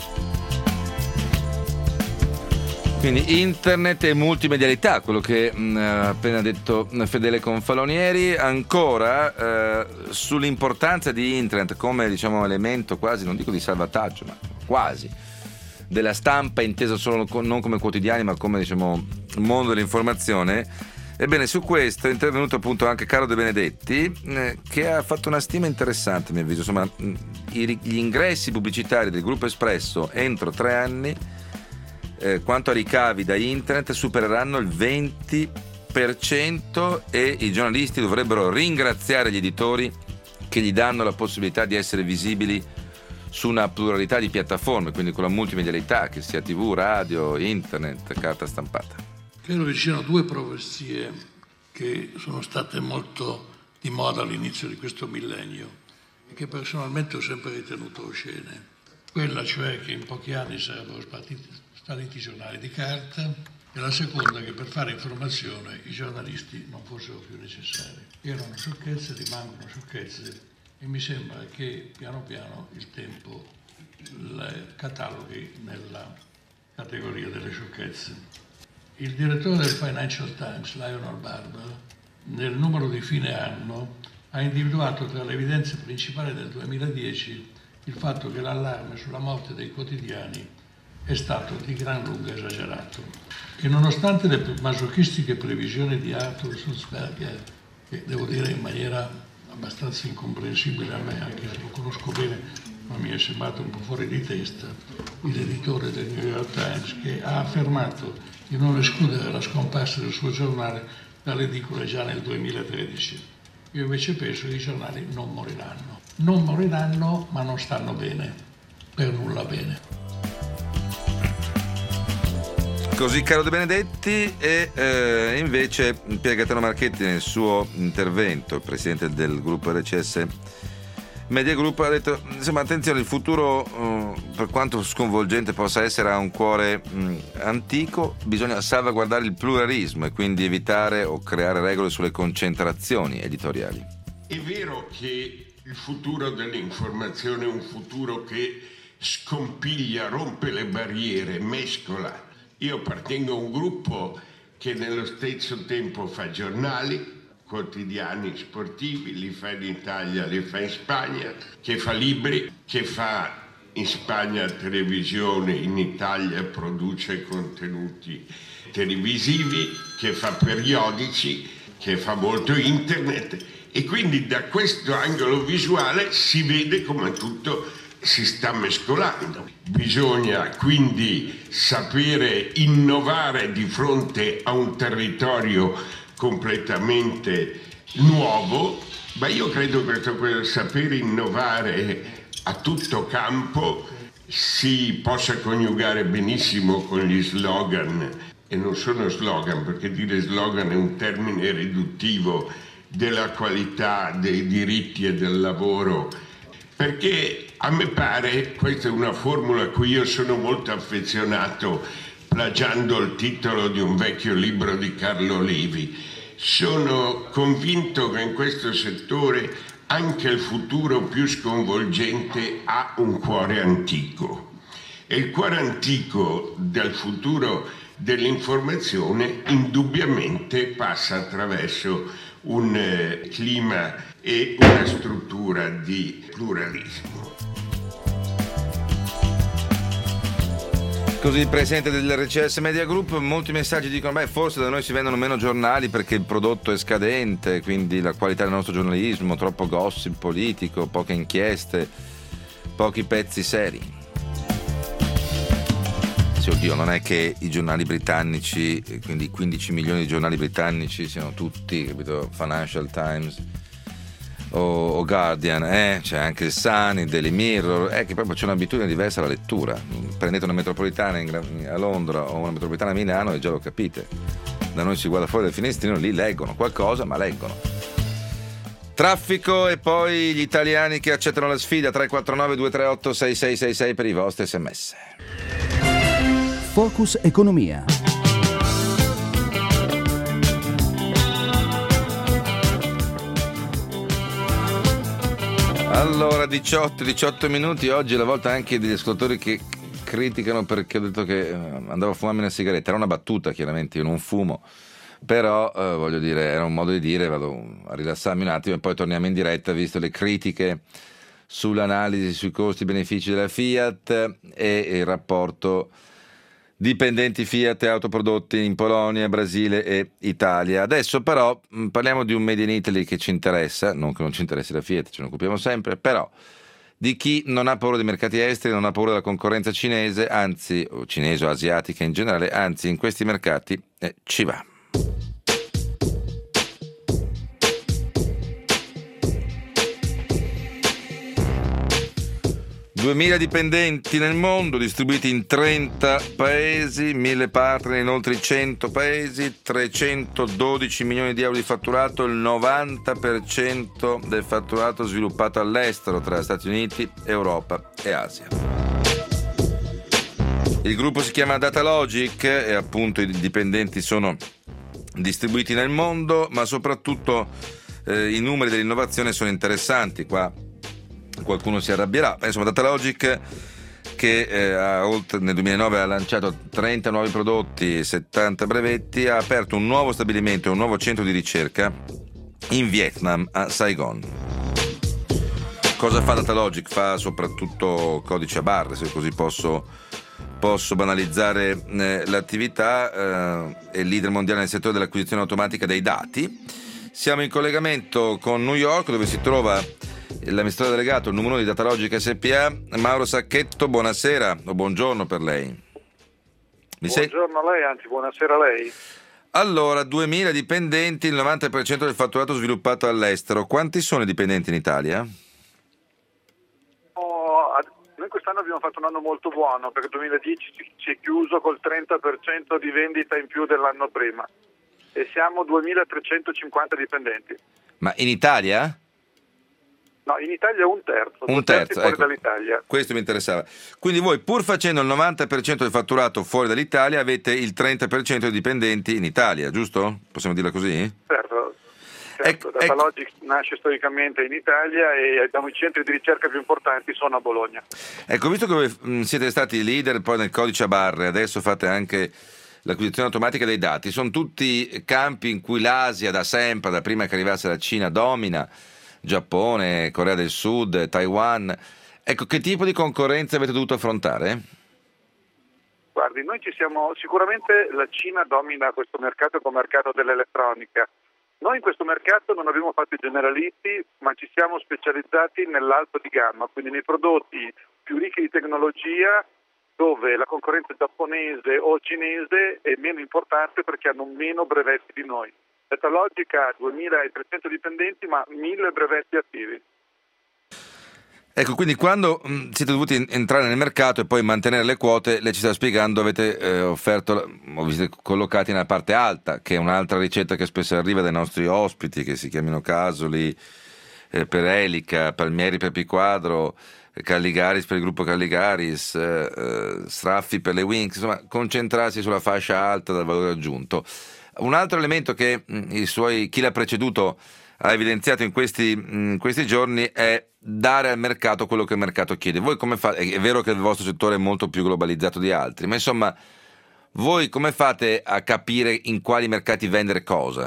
Quindi internet e multimedialità, quello che mh, ha appena detto Fedele Confalonieri. Ancora eh, sull'importanza di internet come, diciamo, elemento quasi, non dico di salvataggio, ma quasi, della stampa intesa solo non come quotidiani ma come, diciamo, mondo dell'informazione. Ebbene, su questo è intervenuto appunto anche Carlo De Benedetti, eh, che ha fatto una stima interessante, a mio avviso. Insomma, i, gli ingressi pubblicitari del Gruppo Espresso entro tre anni, eh, quanto a ricavi da internet, supereranno il venti per cento e i giornalisti dovrebbero ringraziare gli editori che gli danno la possibilità di essere visibili su una pluralità di piattaforme, quindi con la multimedialità, che sia tivù, radio, internet, carta stampata. Credo che ci siano due profezie che sono state molto di moda all'inizio di questo millennio e che personalmente ho sempre ritenuto oscene. Quella cioè che in pochi anni sarebbero spartiti spariti i giornali di carta e la seconda che per fare informazione i giornalisti non fossero più necessari. Erano sciocchezze, rimangono sciocchezze e mi sembra che piano piano il tempo le cataloghi nella categoria delle sciocchezze. Il direttore del Financial Times, Lionel Barber, nel numero di fine anno ha individuato tra le evidenze principali del duemiladieci il fatto che l'allarme sulla morte dei quotidiani è stato di gran lunga esagerato. E nonostante le masochistiche previsioni di Arthur Sulzberger, che devo dire in maniera abbastanza incomprensibile a me, anche se lo conosco bene, ma mi è sembrato un po' fuori di testa, l'editore del New York Times, che ha affermato di non escludere la scomparsa del suo giornale dalle edicole già nel duemilatredici. Io invece penso che i giornali non moriranno. Non moriranno, ma non stanno bene, per nulla bene. Così Carlo De Benedetti. E eh, invece Pier Gaetano Marchetti nel suo intervento, il presidente del gruppo R C S Media Group, ha detto, insomma, attenzione, il futuro, eh, per quanto sconvolgente possa essere, ha un cuore mh, antico, bisogna salvaguardare il pluralismo e quindi evitare o creare regole sulle concentrazioni editoriali. È vero che il futuro dell'informazione è un futuro che scompiglia, rompe le barriere, mescola. Io appartengo a un gruppo che nello stesso tempo fa giornali, quotidiani sportivi, li fa in Italia, li fa in Spagna, che fa libri, che fa in Spagna televisione, in Italia produce contenuti televisivi, che fa periodici, che fa molto internet, e quindi da questo angolo visuale si vede come tutto si sta mescolando. Bisogna quindi sapere innovare di fronte a un territorio completamente nuovo, ma io credo che questo sapere innovare a tutto campo si possa coniugare benissimo con gli slogan, e non sono slogan, perché dire slogan è un termine riduttivo, della qualità dei diritti e del lavoro, perché a me pare, questa è una formula a cui io sono molto affezionato, plagiando il titolo di un vecchio libro di Carlo Levi, sono convinto che in questo settore anche il futuro più sconvolgente ha un cuore antico. E il cuore antico del futuro dell'informazione indubbiamente passa attraverso un eh, clima e una struttura di pluralismo. Così il presidente dell'R C S Media Group, molti messaggi dicono beh forse da noi si vendono meno giornali perché il prodotto è scadente, quindi la qualità del nostro giornalismo, troppo gossip politico, poche inchieste, pochi pezzi seri. Sì, oddio, non è che i giornali britannici, quindi quindici milioni di giornali britannici siano tutti, capito, Financial Times o, o Guardian, eh? C'è anche il Sun, il Daily Mirror, è che proprio c'è un'abitudine diversa alla lettura. Prendete una metropolitana in, a Londra o una metropolitana a Milano e già lo capite. Da noi si guarda fuori dal finestrino, lì leggono qualcosa, ma leggono. Traffico e poi gli italiani che accettano la sfida. Tre quattro nove due tre otto sei sei sei sei per i vostri sms. Focus Economia. Allora, diciotto diciotto minuti. Oggi è la volta anche degli ascoltatori che criticano perché ho detto che andavo a fumarmi una sigaretta. Era una battuta, chiaramente, io non fumo, però eh, voglio dire, era un modo di dire, vado a rilassarmi un attimo e poi torniamo in diretta, visto le critiche sull'analisi sui costi-benefici della Fiat e il rapporto dipendenti Fiat e autoprodotti in Polonia, Brasile e Italia. Adesso però mh, parliamo di un Made in Italy che ci interessa, non che non ci interessi la Fiat, ce ne occupiamo sempre, però di chi non ha paura dei mercati esteri, non ha paura della concorrenza cinese, anzi, o cinese o asiatica in generale, anzi in questi mercati eh, ci va. duemila dipendenti nel mondo, distribuiti in trenta paesi, mille partner in oltre cento paesi, trecentododici milioni di euro di fatturato, il novanta per cento del fatturato sviluppato all'estero tra Stati Uniti, Europa e Asia. Il gruppo si chiama Datalogic e appunto i dipendenti sono distribuiti nel mondo, ma soprattutto eh, i numeri dell'innovazione sono interessanti. Qua qualcuno si arrabbierà. Insomma, Datalogic che eh, ha, oltre, nel duemilanove ha lanciato trenta nuovi prodotti e settanta brevetti, ha aperto un nuovo stabilimento e un nuovo centro di ricerca in Vietnam, a Saigon. Cosa fa Datalogic? Fa soprattutto codice a barre, se così posso, posso banalizzare eh, l'attività, eh, è il leader mondiale nel settore dell'acquisizione automatica dei dati. Siamo in collegamento con New York, dove si trova l'amministratore delegato, il numero uno di Datalogic S P A, Mauro Sacchetto. Buonasera o buongiorno per lei. Mi buongiorno sei... a lei, anzi buonasera a lei. Allora, duemila dipendenti, il novanta per cento del fatturato sviluppato all'estero. Quanti sono i dipendenti in Italia? Oh, noi quest'anno abbiamo fatto un anno molto buono, perché il duemiladieci ci è chiuso col trenta per cento di vendita in più dell'anno prima e siamo duemilatrecentocinquanta dipendenti. Ma in Italia? No, in Italia un terzo, un terzo fuori ecco, dall'Italia. Questo mi interessava. Quindi voi, pur facendo il novanta per cento del fatturato fuori dall'Italia, avete il trenta per cento di dipendenti in Italia, giusto? Possiamo dirla così? Certo, certo. Ecco, Datalogic ecco. nasce storicamente in Italia e abbiamo i centri di ricerca più importanti sono a Bologna. Ecco, visto che voi siete stati leader poi nel codice a barre, adesso fate anche l'acquisizione automatica dei dati, sono tutti campi in cui l'Asia da sempre, da prima che arrivasse la Cina, domina. Giappone, Corea del Sud, Taiwan. Ecco, che tipo di concorrenza avete dovuto affrontare? Guardi, noi ci siamo, sicuramente la Cina domina questo mercato come mercato dell'elettronica. Noi in questo mercato non abbiamo fatto i generalisti, ma ci siamo specializzati nell'alto di gamma, quindi nei prodotti più ricchi di tecnologia, dove la concorrenza giapponese o cinese è meno importante perché hanno meno brevetti di noi. Datalogic ha duemilatrecento dipendenti ma mille brevetti attivi. Ecco, quindi quando mh, siete dovuti entrare nel mercato e poi mantenere le quote, lei ci sta spiegando, avete eh, offerto, o vi siete collocati nella parte alta, che è un'altra ricetta che spesso arriva dai nostri ospiti, che si chiamino Casoli, eh, per Elica, Palmieri per Piquadro, Calligaris per il gruppo Calligaris, eh, eh, Straffi per le Winx, insomma, concentrarsi sulla fascia alta dal valore aggiunto. Un altro elemento che mh, i suoi, chi l'ha preceduto ha evidenziato in questi, mh, in questi giorni è dare al mercato quello che il mercato chiede. Voi come fate? È vero che il vostro settore è molto più globalizzato di altri, ma insomma, voi come fate a capire in quali mercati vendere cosa?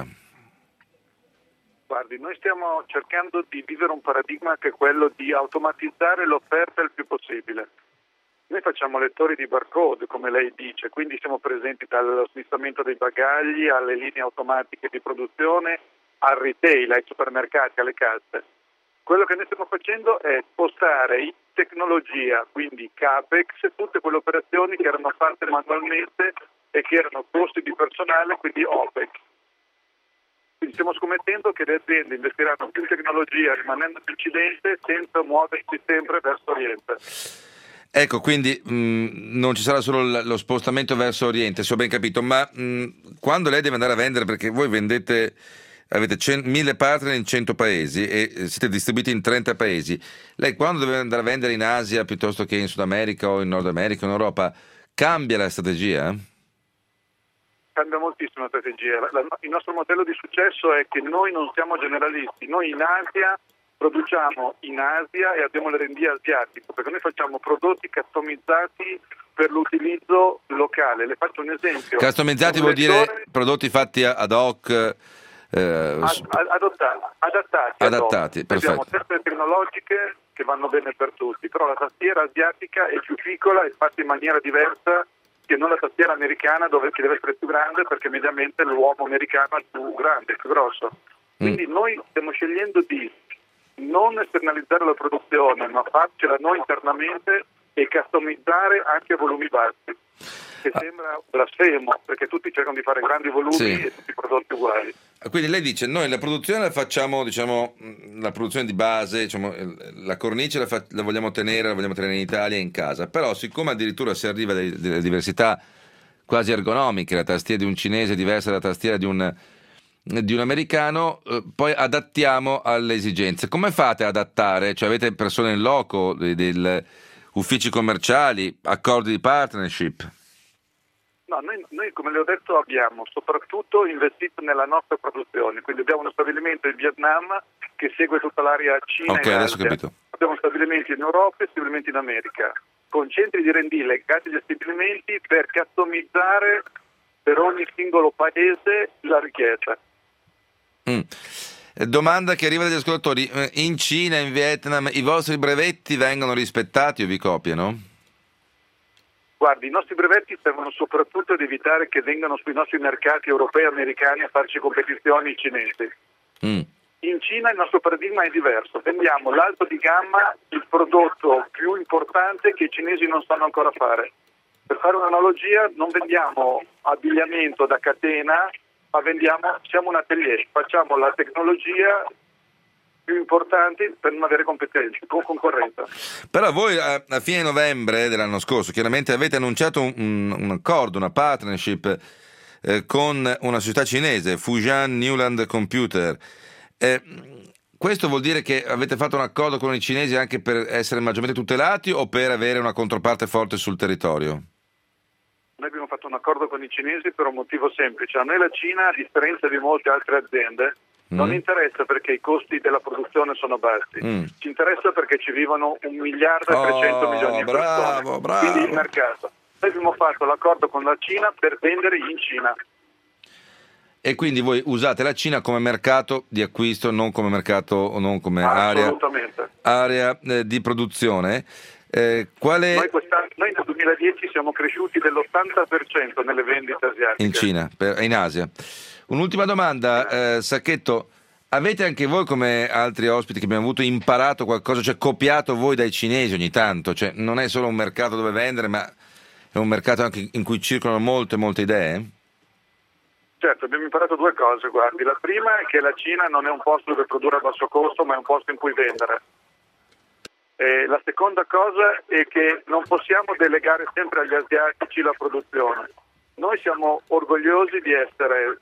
Guardi, noi stiamo cercando di vivere un paradigma che è quello di automatizzare l'offerta il più possibile. Noi facciamo lettori di barcode, come lei dice, quindi siamo presenti dallo smistamento dei bagagli alle linee automatiche di produzione, al retail, ai supermercati, alle casse. Quello che noi stiamo facendo è spostare in tecnologia, quindi CAPEX, tutte quelle operazioni che erano fatte manualmente e che erano costi di personale, quindi OPEX. Quindi stiamo scommettendo che le aziende investiranno più in tecnologia rimanendo in Occidente senza muoversi sempre verso Oriente. Ecco, quindi mh, non ci sarà solo l- lo spostamento verso Oriente, se ho ben capito, ma mh, quando lei deve andare a vendere, perché voi vendete... Avete mille partner in cento paesi e siete distribuiti in trenta paesi. Lei quando deve andare a vendere in Asia piuttosto che in Sud America o in Nord America o in Europa, cambia la strategia? Cambia moltissimo la strategia. La, la, il nostro modello di successo è che noi non siamo generalisti. Noi in Asia produciamo in Asia e abbiamo l'R and D asiatico, perché noi facciamo prodotti customizzati per l'utilizzo locale. Le faccio un esempio. Customizzati vuol dire prodotti fatti ad hoc... Eh, Adotta, adattati, adattati abbiamo teste tecnologiche che vanno bene per tutti, però la tastiera asiatica è più piccola e fatta in maniera diversa che non la tastiera americana, dove che deve essere più grande, perché mediamente l'uomo americano è più grande, più grosso. Quindi mm. noi stiamo scegliendo di non esternalizzare la produzione, ma farcela noi internamente e customizzare anche a volumi bassi, che ah. sembra blasfemo, perché tutti cercano di fare grandi volumi sì. e tutti i prodotti uguali. Quindi lei dice, noi la produzione la facciamo, diciamo, la produzione di base, diciamo, la cornice la, fa, la vogliamo tenere, la vogliamo tenere in Italia e in casa, però siccome addirittura si arriva a delle, delle diversità quasi ergonomiche, la tastiera di un cinese è diversa dalla tastiera di un, di un americano, eh, poi adattiamo alle esigenze. Come fate ad adattare? Cioè avete persone in loco, dei, dei uffici commerciali, accordi di partnership? No, noi, noi come le ho detto abbiamo soprattutto investito nella nostra produzione, quindi abbiamo uno stabilimento in Vietnam che segue tutta l'area Cina okay, e adesso Asia. ho capito. Abbiamo stabilimenti in Europa e stabilimenti in America, con centri di R and D legati agli stabilimenti per customizzare per ogni singolo paese la richiesta. Mm. Domanda che arriva dagli ascoltatori: in Cina, in Vietnam, i vostri brevetti vengono rispettati o vi copiano? Guardi, i nostri brevetti servono soprattutto ad evitare che vengano sui nostri mercati europei e americani a farci competizioni cinesi. Mm. In Cina il nostro paradigma è diverso, vendiamo l'alto di gamma, il prodotto più importante che i cinesi non sanno ancora fare. Per fare un'analogia, non vendiamo abbigliamento da catena, ma vendiamo, siamo un atelier, facciamo la tecnologia più importanti per non avere competenze, con concorrenza. Però voi a, a fine novembre dell'anno scorso chiaramente avete annunciato un, un, un accordo, una partnership eh, con una società cinese, Fujian Newland Computer. Eh, questo vuol dire che avete fatto un accordo con i cinesi anche per essere maggiormente tutelati o per avere una controparte forte sul territorio? Noi abbiamo fatto un accordo con i cinesi per un motivo semplice. A noi la Cina, a differenza di molte altre aziende, non mm. interessa perché i costi della produzione sono bassi, mm. ci interessa perché ci vivono un miliardo e trecento oh, milioni di persone, bravo, bravo. Quindi il mercato. Noi abbiamo fatto l'accordo con la Cina per vendere in Cina. E quindi voi usate la Cina come mercato di acquisto, non come mercato o non come area, area eh, di produzione. Eh, quale... noi, noi nel duemiladieci siamo cresciuti dell'ottanta per cento nelle vendite asiatiche. In Cina, per, in Asia. Un'ultima domanda, eh, Sacchetto, avete anche voi come altri ospiti che abbiamo avuto imparato qualcosa, cioè copiato voi dai cinesi ogni tanto? Cioè non è solo un mercato dove vendere, ma è un mercato anche in cui circolano molte, molte idee? Certo, abbiamo imparato due cose, guardi. La prima è che la Cina non è un posto dove produrre a basso costo, ma è un posto in cui vendere. E la seconda cosa è che non possiamo delegare sempre agli asiatici la produzione. Noi siamo orgogliosi di essere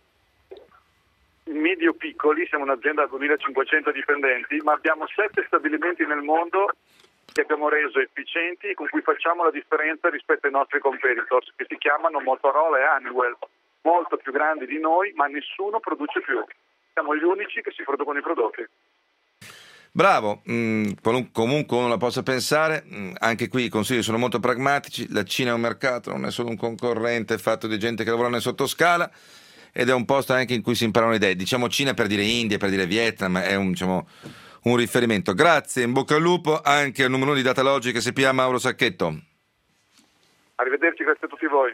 medio-piccoli, siamo un'azienda da duemilacinquecento dipendenti, ma abbiamo sette stabilimenti nel mondo che abbiamo reso efficienti e con cui facciamo la differenza rispetto ai nostri competitors, che si chiamano Motorola e Honeywell, molto più grandi di noi, ma nessuno produce più. Siamo gli unici che si producono i prodotti. Bravo, mm, comunque uno la possa pensare, mm, anche qui i consigli sono molto pragmatici, la Cina è un mercato, non è solo un concorrente, è fatto di gente che lavora nel sottoscala ed è un posto anche in cui si imparano le idee. Diciamo Cina per dire India, per dire Vietnam, è un, diciamo, un riferimento. Grazie, in bocca al lupo anche al numero uno di Datalogic che si chiama Mauro Sacchetto. Arrivederci, grazie a tutti voi.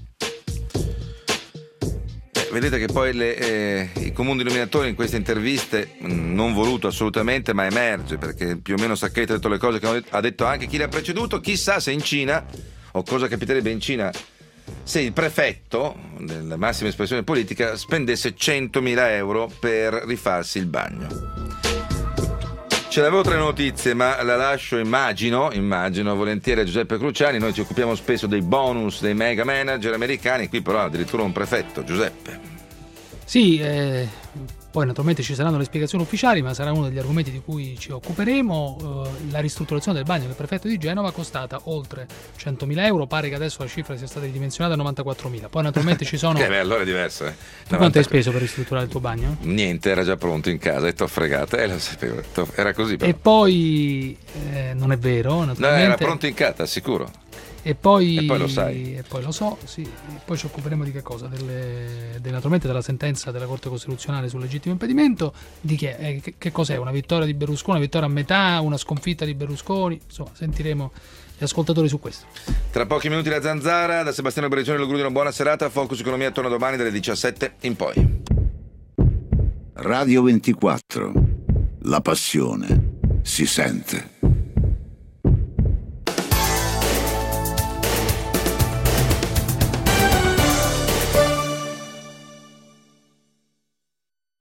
Vedete che poi le, eh, i comuni denominatori in queste interviste, mh, non voluto assolutamente, ma emerge, perché più o meno Sacchetto ha detto le cose che ha detto anche chi l'ha preceduto. Chissà se in Cina, o cosa capiterebbe in Cina, se il prefetto, nella massima espressione politica, spendesse centomila euro per rifarsi il bagno. Ce l'avevo tre notizie, ma la lascio, immagino, immagino volentieri a Giuseppe Cruciani. Noi ci occupiamo spesso dei bonus dei mega manager americani, qui però addirittura un prefetto. Giuseppe. Sì, eh, poi naturalmente ci saranno le spiegazioni ufficiali, ma sarà uno degli argomenti di cui ci occuperemo. Eh, la ristrutturazione del bagno del prefetto di Genova è costata oltre centomila euro, pare che adesso la cifra sia stata ridimensionata a novantaquattromila. Poi naturalmente ci sono... eh beh, allora è diverso. Eh. Tu quanto hai speso per ristrutturare il tuo bagno? Niente, era già pronto in casa e t'ho fregato, eh, lo sapevo, era così però. E poi, eh, non è vero, naturalmente... No, era pronto in casa, sicuro. E poi, e poi lo sai. E poi lo so, sì. E poi ci occuperemo di che cosa? Delle, de, naturalmente della sentenza della Corte Costituzionale sul legittimo impedimento. Di che, eh, che, che cos'è? Una vittoria di Berlusconi, una vittoria a metà, una sconfitta di Berlusconi? Insomma, sentiremo gli ascoltatori su questo. Tra pochi minuti la Zanzara, da Sebastiano Berrigioni e Lugrudio, una buona serata. Focus Economia torna domani dalle diciassette in poi. Radio ventiquattro. La passione si sente.